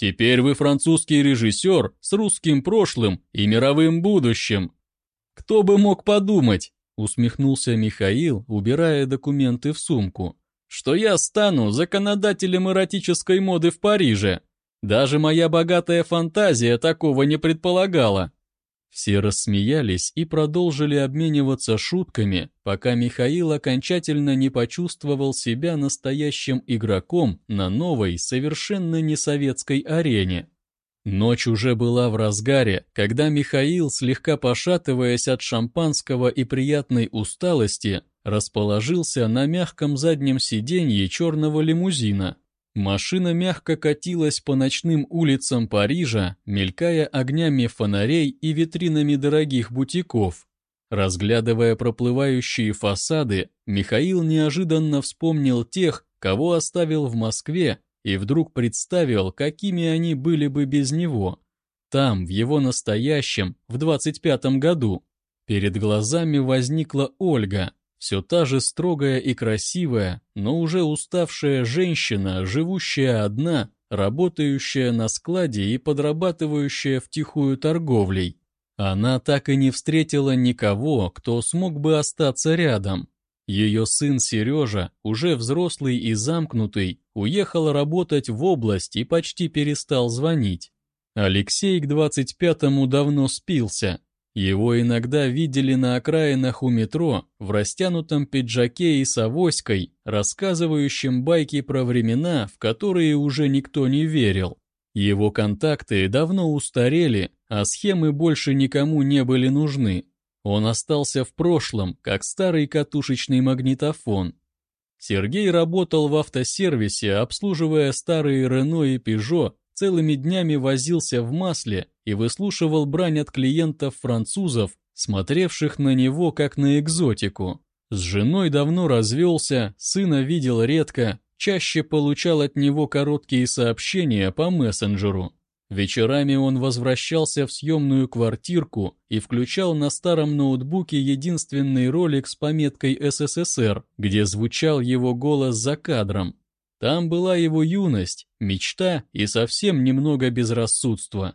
Теперь вы французский режиссер с русским прошлым и мировым будущим. Кто бы мог подумать, усмехнулся Михаил, убирая документы в сумку, что я стану законодателем эротической моды в Париже. Даже моя богатая фантазия такого не предполагала. Все рассмеялись и продолжили обмениваться шутками, пока Михаил окончательно не почувствовал себя настоящим игроком на новой, совершенно несоветской арене. Ночь уже была в разгаре, когда Михаил, слегка пошатываясь от шампанского и приятной усталости, расположился на мягком заднем сиденье черного лимузина. Машина мягко катилась по ночным улицам Парижа, мелькая огнями фонарей и витринами дорогих бутиков. Разглядывая проплывающие фасады, Михаил неожиданно вспомнил тех, кого оставил в Москве, и вдруг представил, какими они были бы без него. Там, в его настоящем, в 25-м году. Перед глазами возникла Ольга, все та же строгая и красивая, но уже уставшая женщина, живущая одна, работающая на складе и подрабатывающая втихую торговлей. Она так и не встретила никого, кто смог бы остаться рядом. Ее сын Сережа, уже взрослый и замкнутый, уехал работать в область и почти перестал звонить. Алексей к 25-му давно спился. Его иногда видели на окраинах у метро, в растянутом пиджаке и с авоськой, рассказывающим байки про времена, в которые уже никто не верил. Его контакты давно устарели, а схемы больше никому не были нужны. Он остался в прошлом, как старый катушечный магнитофон. Сергей работал в автосервисе, обслуживая старые Рено и Пежо, целыми днями возился в масле и выслушивал брань от клиентов-французов, смотревших на него как на экзотику. С женой давно развелся, сына видел редко, чаще получал от него короткие сообщения по мессенджеру. Вечерами он возвращался в съемную квартирку и включал на старом ноутбуке единственный ролик с пометкой «СССР», где звучал его голос за кадром. Там была его юность, мечта и совсем немного безрассудства.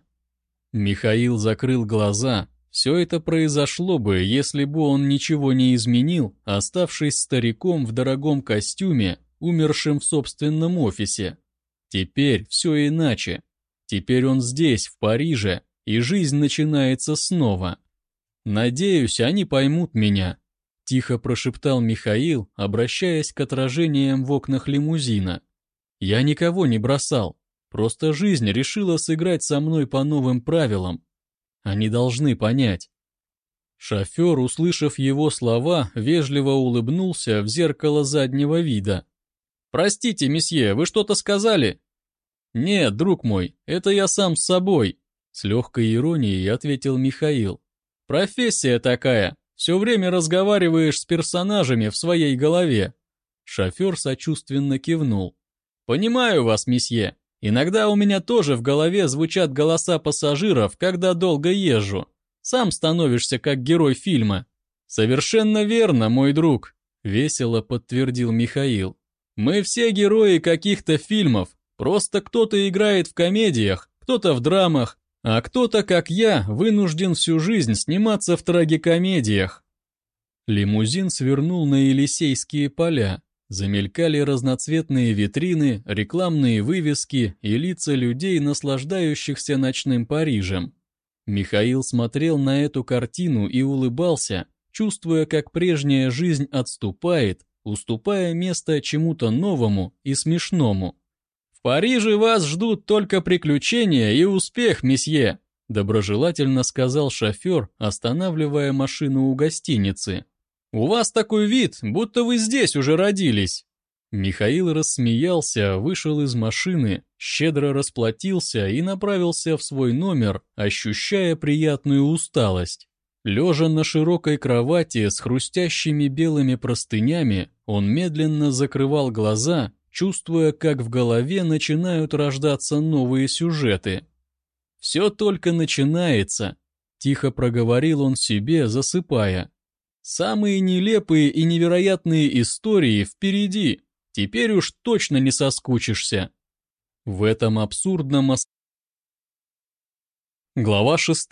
Михаил закрыл глаза. Все это произошло бы, если бы он ничего не изменил, оставшись стариком в дорогом костюме, умершим в собственном офисе. Теперь все иначе. Теперь он здесь, в Париже, и жизнь начинается снова. «Надеюсь, они поймут меня», — тихо прошептал Михаил, обращаясь к отражениям в окнах лимузина. «Я никого не бросал, просто жизнь решила сыграть со мной по новым правилам. Они должны понять». Шофер, услышав его слова, вежливо улыбнулся в зеркало заднего вида. «Простите, месье, вы что-то сказали?» «Нет, друг мой, это я сам с собой», — с легкой иронией ответил Михаил. «Профессия такая, все время разговариваешь с персонажами в своей голове». Шофер сочувственно кивнул. «Понимаю вас, месье. Иногда у меня тоже в голове звучат голоса пассажиров, когда долго езжу. Сам становишься как герой фильма». «Совершенно верно, мой друг», — весело подтвердил Михаил. «Мы все герои каких-то фильмов. Просто кто-то играет в комедиях, кто-то в драмах, а кто-то, как я, вынужден всю жизнь сниматься в трагикомедиях». Лимузин свернул на Елисейские поля. Замелькали разноцветные витрины, рекламные вывески и лица людей, наслаждающихся ночным Парижем. Михаил смотрел на эту картину и улыбался, чувствуя, как прежняя жизнь отступает, уступая место чему-то новому и смешному. «В Париже вас ждут только приключения и успех, месье», доброжелательно сказал шофер, останавливая машину у гостиницы. «У вас такой вид, будто вы здесь уже родились». Михаил рассмеялся, вышел из машины, щедро расплатился и направился в свой номер, ощущая приятную усталость. Лежа на широкой кровати с хрустящими белыми простынями, он медленно закрывал глаза, чувствуя, как в голове начинают рождаться новые сюжеты. «Все только начинается», — тихо проговорил он себе, засыпая. «Самые нелепые и невероятные истории впереди, теперь уж точно не соскучишься». В этом абсурдном Глава 6.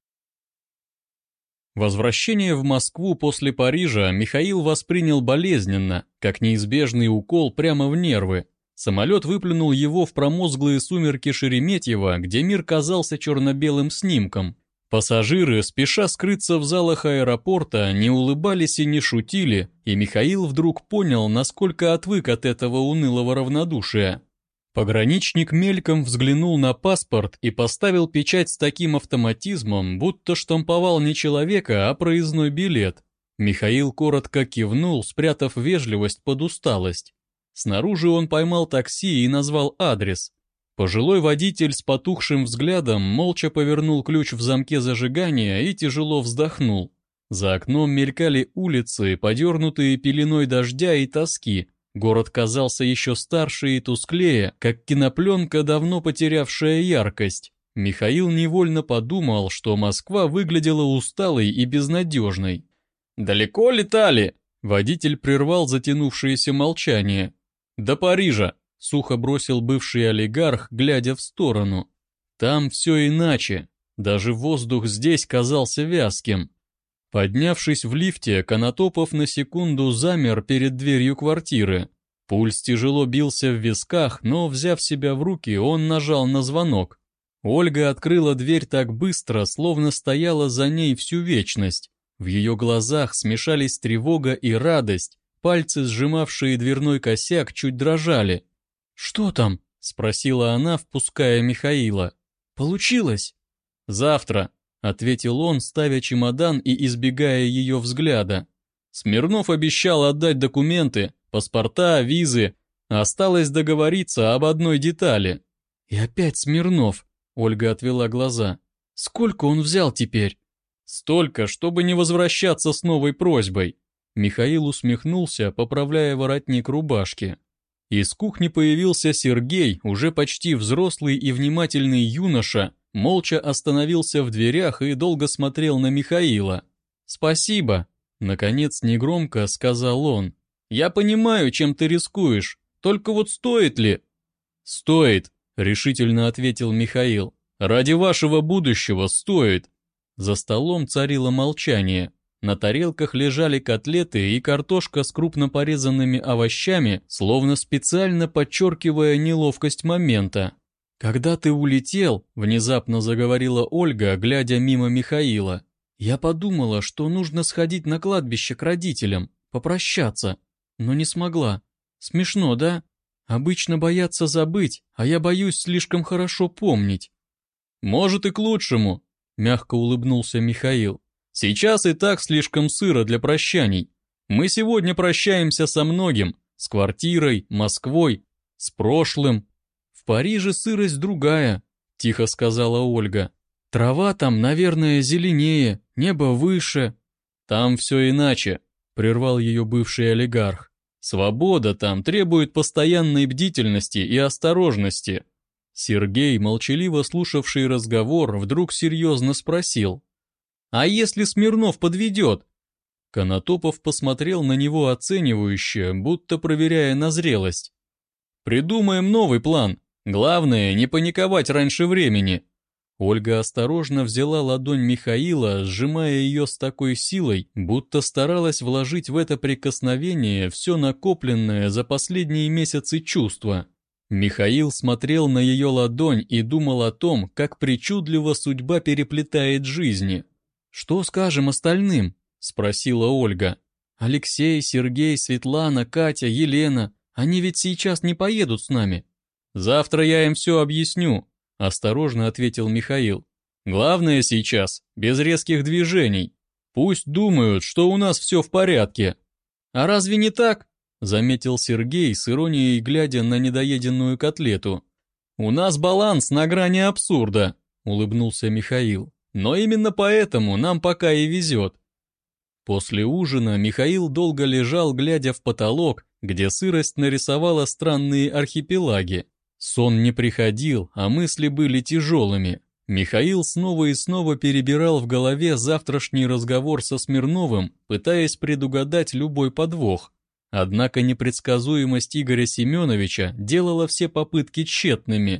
Возвращение в Москву после Парижа Михаил воспринял болезненно, как неизбежный укол прямо в нервы. Самолет выплюнул его в промозглые сумерки Шереметьево, где мир казался черно-белым снимком. Пассажиры, спеша скрыться в залах аэропорта, не улыбались и не шутили, и Михаил вдруг понял, насколько отвык от этого унылого равнодушия. Пограничник мельком взглянул на паспорт и поставил печать с таким автоматизмом, будто штамповал не человека, а проездной билет. Михаил коротко кивнул, спрятав вежливость под усталость. Снаружи он поймал такси и назвал адрес. Пожилой водитель с потухшим взглядом молча повернул ключ в замке зажигания и тяжело вздохнул. За окном мелькали улицы, подернутые пеленой дождя и тоски. Город казался еще старше и тусклее, как кинопленка, давно потерявшая яркость. Михаил невольно подумал, что Москва выглядела усталой и безнадежной. «Далеко летали?» Водитель прервал затянувшееся молчание. «До Парижа», — сухо бросил бывший олигарх, глядя в сторону. «Там все иначе. Даже воздух здесь казался вязким». Поднявшись в лифте, Конотопов на секунду замер перед дверью квартиры. Пульс тяжело бился в висках, но, взяв себя в руки, он нажал на звонок. Ольга открыла дверь так быстро, словно стояла за ней всю вечность. В ее глазах смешались тревога и радость, пальцы, сжимавшие дверной косяк, чуть дрожали. «Что там?» — спросила она, впуская Михаила. «Получилось?» «Завтра», — ответил он, ставя чемодан и избегая ее взгляда. Смирнов обещал отдать документы, паспорта, визы. Осталось договориться об одной детали. «И опять Смирнов», — Ольга отвела глаза. «Сколько он взял теперь?» «Столько, чтобы не возвращаться с новой просьбой». Михаил усмехнулся, поправляя воротник рубашки. Из кухни появился Сергей, уже почти взрослый и внимательный юноша, молча остановился в дверях и долго смотрел на Михаила. «Спасибо», — наконец негромко сказал он. «Я понимаю, чем ты рискуешь, только вот стоит ли?» «Стоит», — решительно ответил Михаил. «Ради вашего будущего стоит». За столом царило молчание. На тарелках лежали котлеты и картошка с крупно порезанными овощами, словно специально подчеркивая неловкость момента. «Когда ты улетел», — внезапно заговорила Ольга, глядя мимо Михаила, «я подумала, что нужно сходить на кладбище к родителям, попрощаться, но не смогла. Смешно, да? Обычно боятся забыть, а я боюсь слишком хорошо помнить». «Может, и к лучшему», — мягко улыбнулся Михаил. «Сейчас и так слишком сыро для прощаний. Мы сегодня прощаемся со многим, с квартирой, Москвой, с прошлым». «В Париже сырость другая», — тихо сказала Ольга. «Трава там, наверное, зеленее, небо выше». «Там все иначе», — прервал ее бывший олигарх. «Свобода там требует постоянной бдительности и осторожности». Сергей, молчаливо слушавший разговор, вдруг серьезно спросил. «А если Смирнов подведет?» Конотопов посмотрел на него оценивающе, будто проверяя на зрелость. «Придумаем новый план. Главное, не паниковать раньше времени». Ольга осторожно взяла ладонь Михаила, сжимая ее с такой силой, будто старалась вложить в это прикосновение все накопленное за последние месяцы чувства. Михаил смотрел на ее ладонь и думал о том, как причудливо судьба переплетает жизни. «Что скажем остальным?» — спросила Ольга. «Алексей, Сергей, Светлана, Катя, Елена, они ведь сейчас не поедут с нами». «Завтра я им все объясню», — осторожно ответил Михаил. «Главное сейчас, без резких движений. Пусть думают, что у нас все в порядке». «А разве не так?» — заметил Сергей с иронией, глядя на недоеденную котлету. «У нас баланс на грани абсурда», — улыбнулся Михаил. «Но именно поэтому нам пока и везет». После ужина Михаил долго лежал, глядя в потолок, где сырость нарисовала странные архипелаги. Сон не приходил, а мысли были тяжелыми. Михаил снова и снова перебирал в голове завтрашний разговор со Смирновым, пытаясь предугадать любой подвох. Однако непредсказуемость Игоря Семеновича делала все попытки тщетными.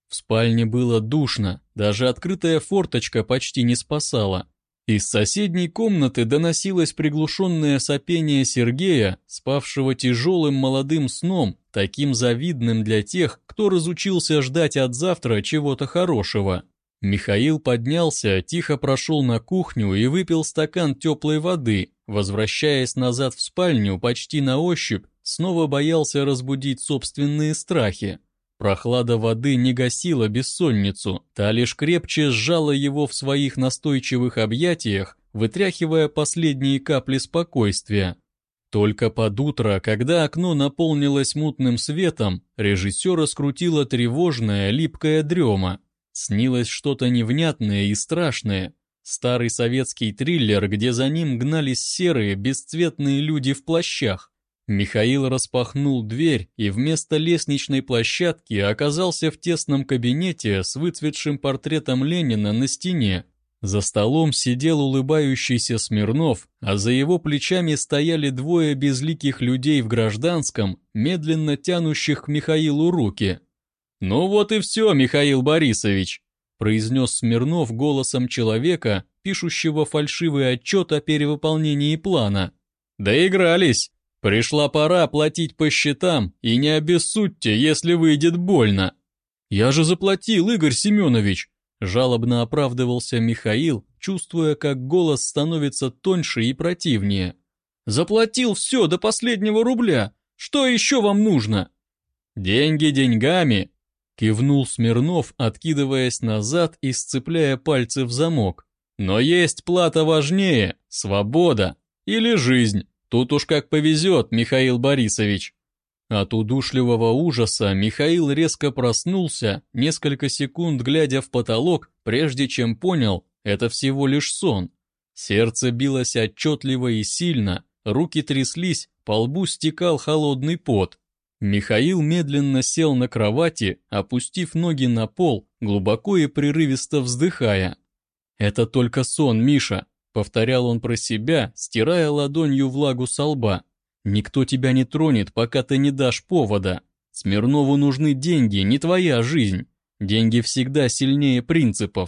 В спальне было душно, даже открытая форточка почти не спасала. Из соседней комнаты доносилось приглушенное сопение Сергея, спавшего тяжелым молодым сном, таким завидным для тех, кто разучился ждать от завтра чего-то хорошего. Михаил поднялся, тихо прошел на кухню и выпил стакан теплой воды, возвращаясь назад в спальню почти на ощупь, снова боялся разбудить собственные страхи. Прохлада воды не гасила бессонницу, та лишь крепче сжала его в своих настойчивых объятиях, вытряхивая последние капли спокойствия. Только под утро, когда окно наполнилось мутным светом, режиссера скрутила тревожная, липкая дрема. Снилось что-то невнятное и страшное. Старый советский триллер, где за ним гнались серые, бесцветные люди в плащах. Михаил распахнул дверь и вместо лестничной площадки оказался в тесном кабинете с выцветшим портретом Ленина на стене. За столом сидел улыбающийся Смирнов, а за его плечами стояли двое безликих людей в гражданском, медленно тянущих к Михаилу руки. «Ну вот и все, Михаил Борисович», – произнес Смирнов голосом человека, пишущего фальшивый отчет о перевыполнении плана. «Доигрались. Пришла пора платить по счетам, и не обессудьте, если выйдет больно». «Я же заплатил, Игорь Семенович», – жалобно оправдывался Михаил, чувствуя, как голос становится тоньше и противнее. «Заплатил все до последнего рубля. Что еще вам нужно?» «Деньги деньгами», – кивнул Смирнов, откидываясь назад и сцепляя пальцы в замок. «Но есть плата важнее – свобода или жизнь. Тут уж как повезет, Михаил Борисович». От удушливого ужаса Михаил резко проснулся, несколько секунд глядя в потолок, прежде чем понял – это всего лишь сон. Сердце билось отчетливо и сильно, руки тряслись, по лбу стекал холодный пот. Михаил медленно сел на кровати, опустив ноги на пол, глубоко и прерывисто вздыхая. «Это только сон, Миша», — повторял он про себя, стирая ладонью влагу со лба. «Никто тебя не тронет, пока ты не дашь повода. Смирнову нужны деньги, не твоя жизнь. Деньги всегда сильнее принципов».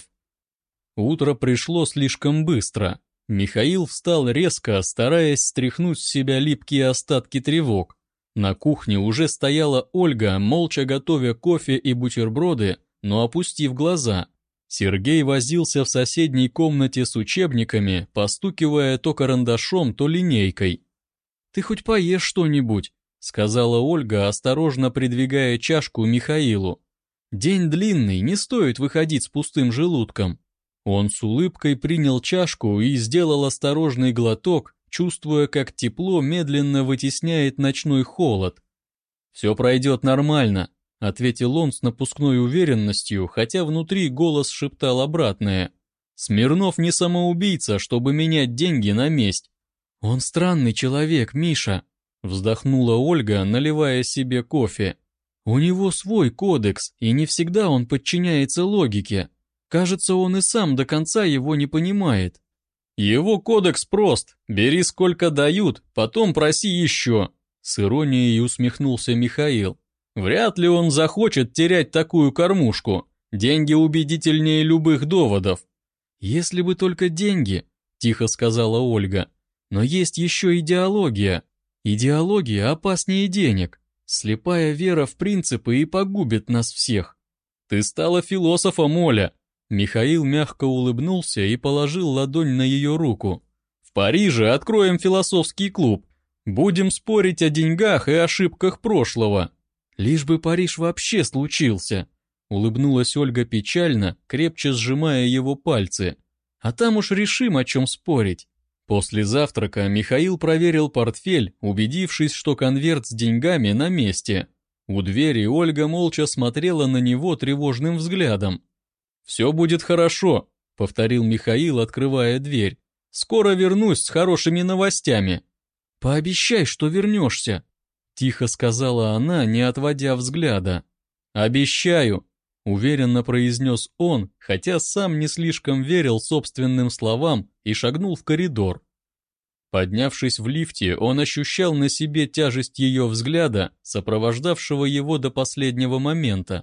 Утро пришло слишком быстро. Михаил встал резко, стараясь стряхнуть с себя липкие остатки тревог. На кухне уже стояла Ольга, молча готовя кофе и бутерброды, но опустив глаза. Сергей возился в соседней комнате с учебниками, постукивая то карандашом, то линейкой. «Ты хоть поешь что-нибудь», — сказала Ольга, осторожно придвигая чашку Михаилу. «День длинный, не стоит выходить с пустым желудком». Он с улыбкой принял чашку и сделал осторожный глоток, чувствуя, как тепло медленно вытесняет ночной холод. «Все пройдет нормально», — ответил он с напускной уверенностью, хотя внутри голос шептал обратное. «Смирнов не самоубийца, чтобы менять деньги на месть». «Он странный человек, Миша», — вздохнула Ольга, наливая себе кофе. «У него свой кодекс, и не всегда он подчиняется логике. Кажется, он и сам до конца его не понимает». «Его кодекс прост. Бери сколько дают, потом проси еще», — с иронией усмехнулся Михаил. «Вряд ли он захочет терять такую кормушку. Деньги убедительнее любых доводов». «Если бы только деньги», — тихо сказала Ольга. «Но есть еще идеология. Идеология опаснее денег. Слепая вера в принципы и погубит нас всех». «Ты стала философом, Оля». Михаил мягко улыбнулся и положил ладонь на ее руку. «В Париже откроем философский клуб. Будем спорить о деньгах и ошибках прошлого». «Лишь бы Париж вообще случился», — улыбнулась Ольга печально, крепче сжимая его пальцы. «А там уж решим, о чем спорить». После завтрака Михаил проверил портфель, убедившись, что конверт с деньгами на месте. У двери Ольга молча смотрела на него тревожным взглядом. «Все будет хорошо», — повторил Михаил, открывая дверь. «Скоро вернусь с хорошими новостями». «Пообещай, что вернешься», — тихо сказала она, не отводя взгляда. «Обещаю», — уверенно произнес он, хотя сам не слишком верил собственным словам и шагнул в коридор. Поднявшись в лифте, он ощущал на себе тяжесть ее взгляда, сопровождавшего его до последнего момента.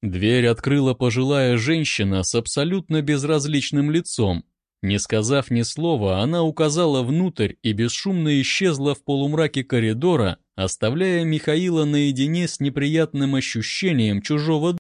Дверь открыла пожилая женщина с абсолютно безразличным лицом. Не сказав ни слова, она указала внутрь и бесшумно исчезла в полумраке коридора, оставляя Михаила наедине с неприятным ощущением чужого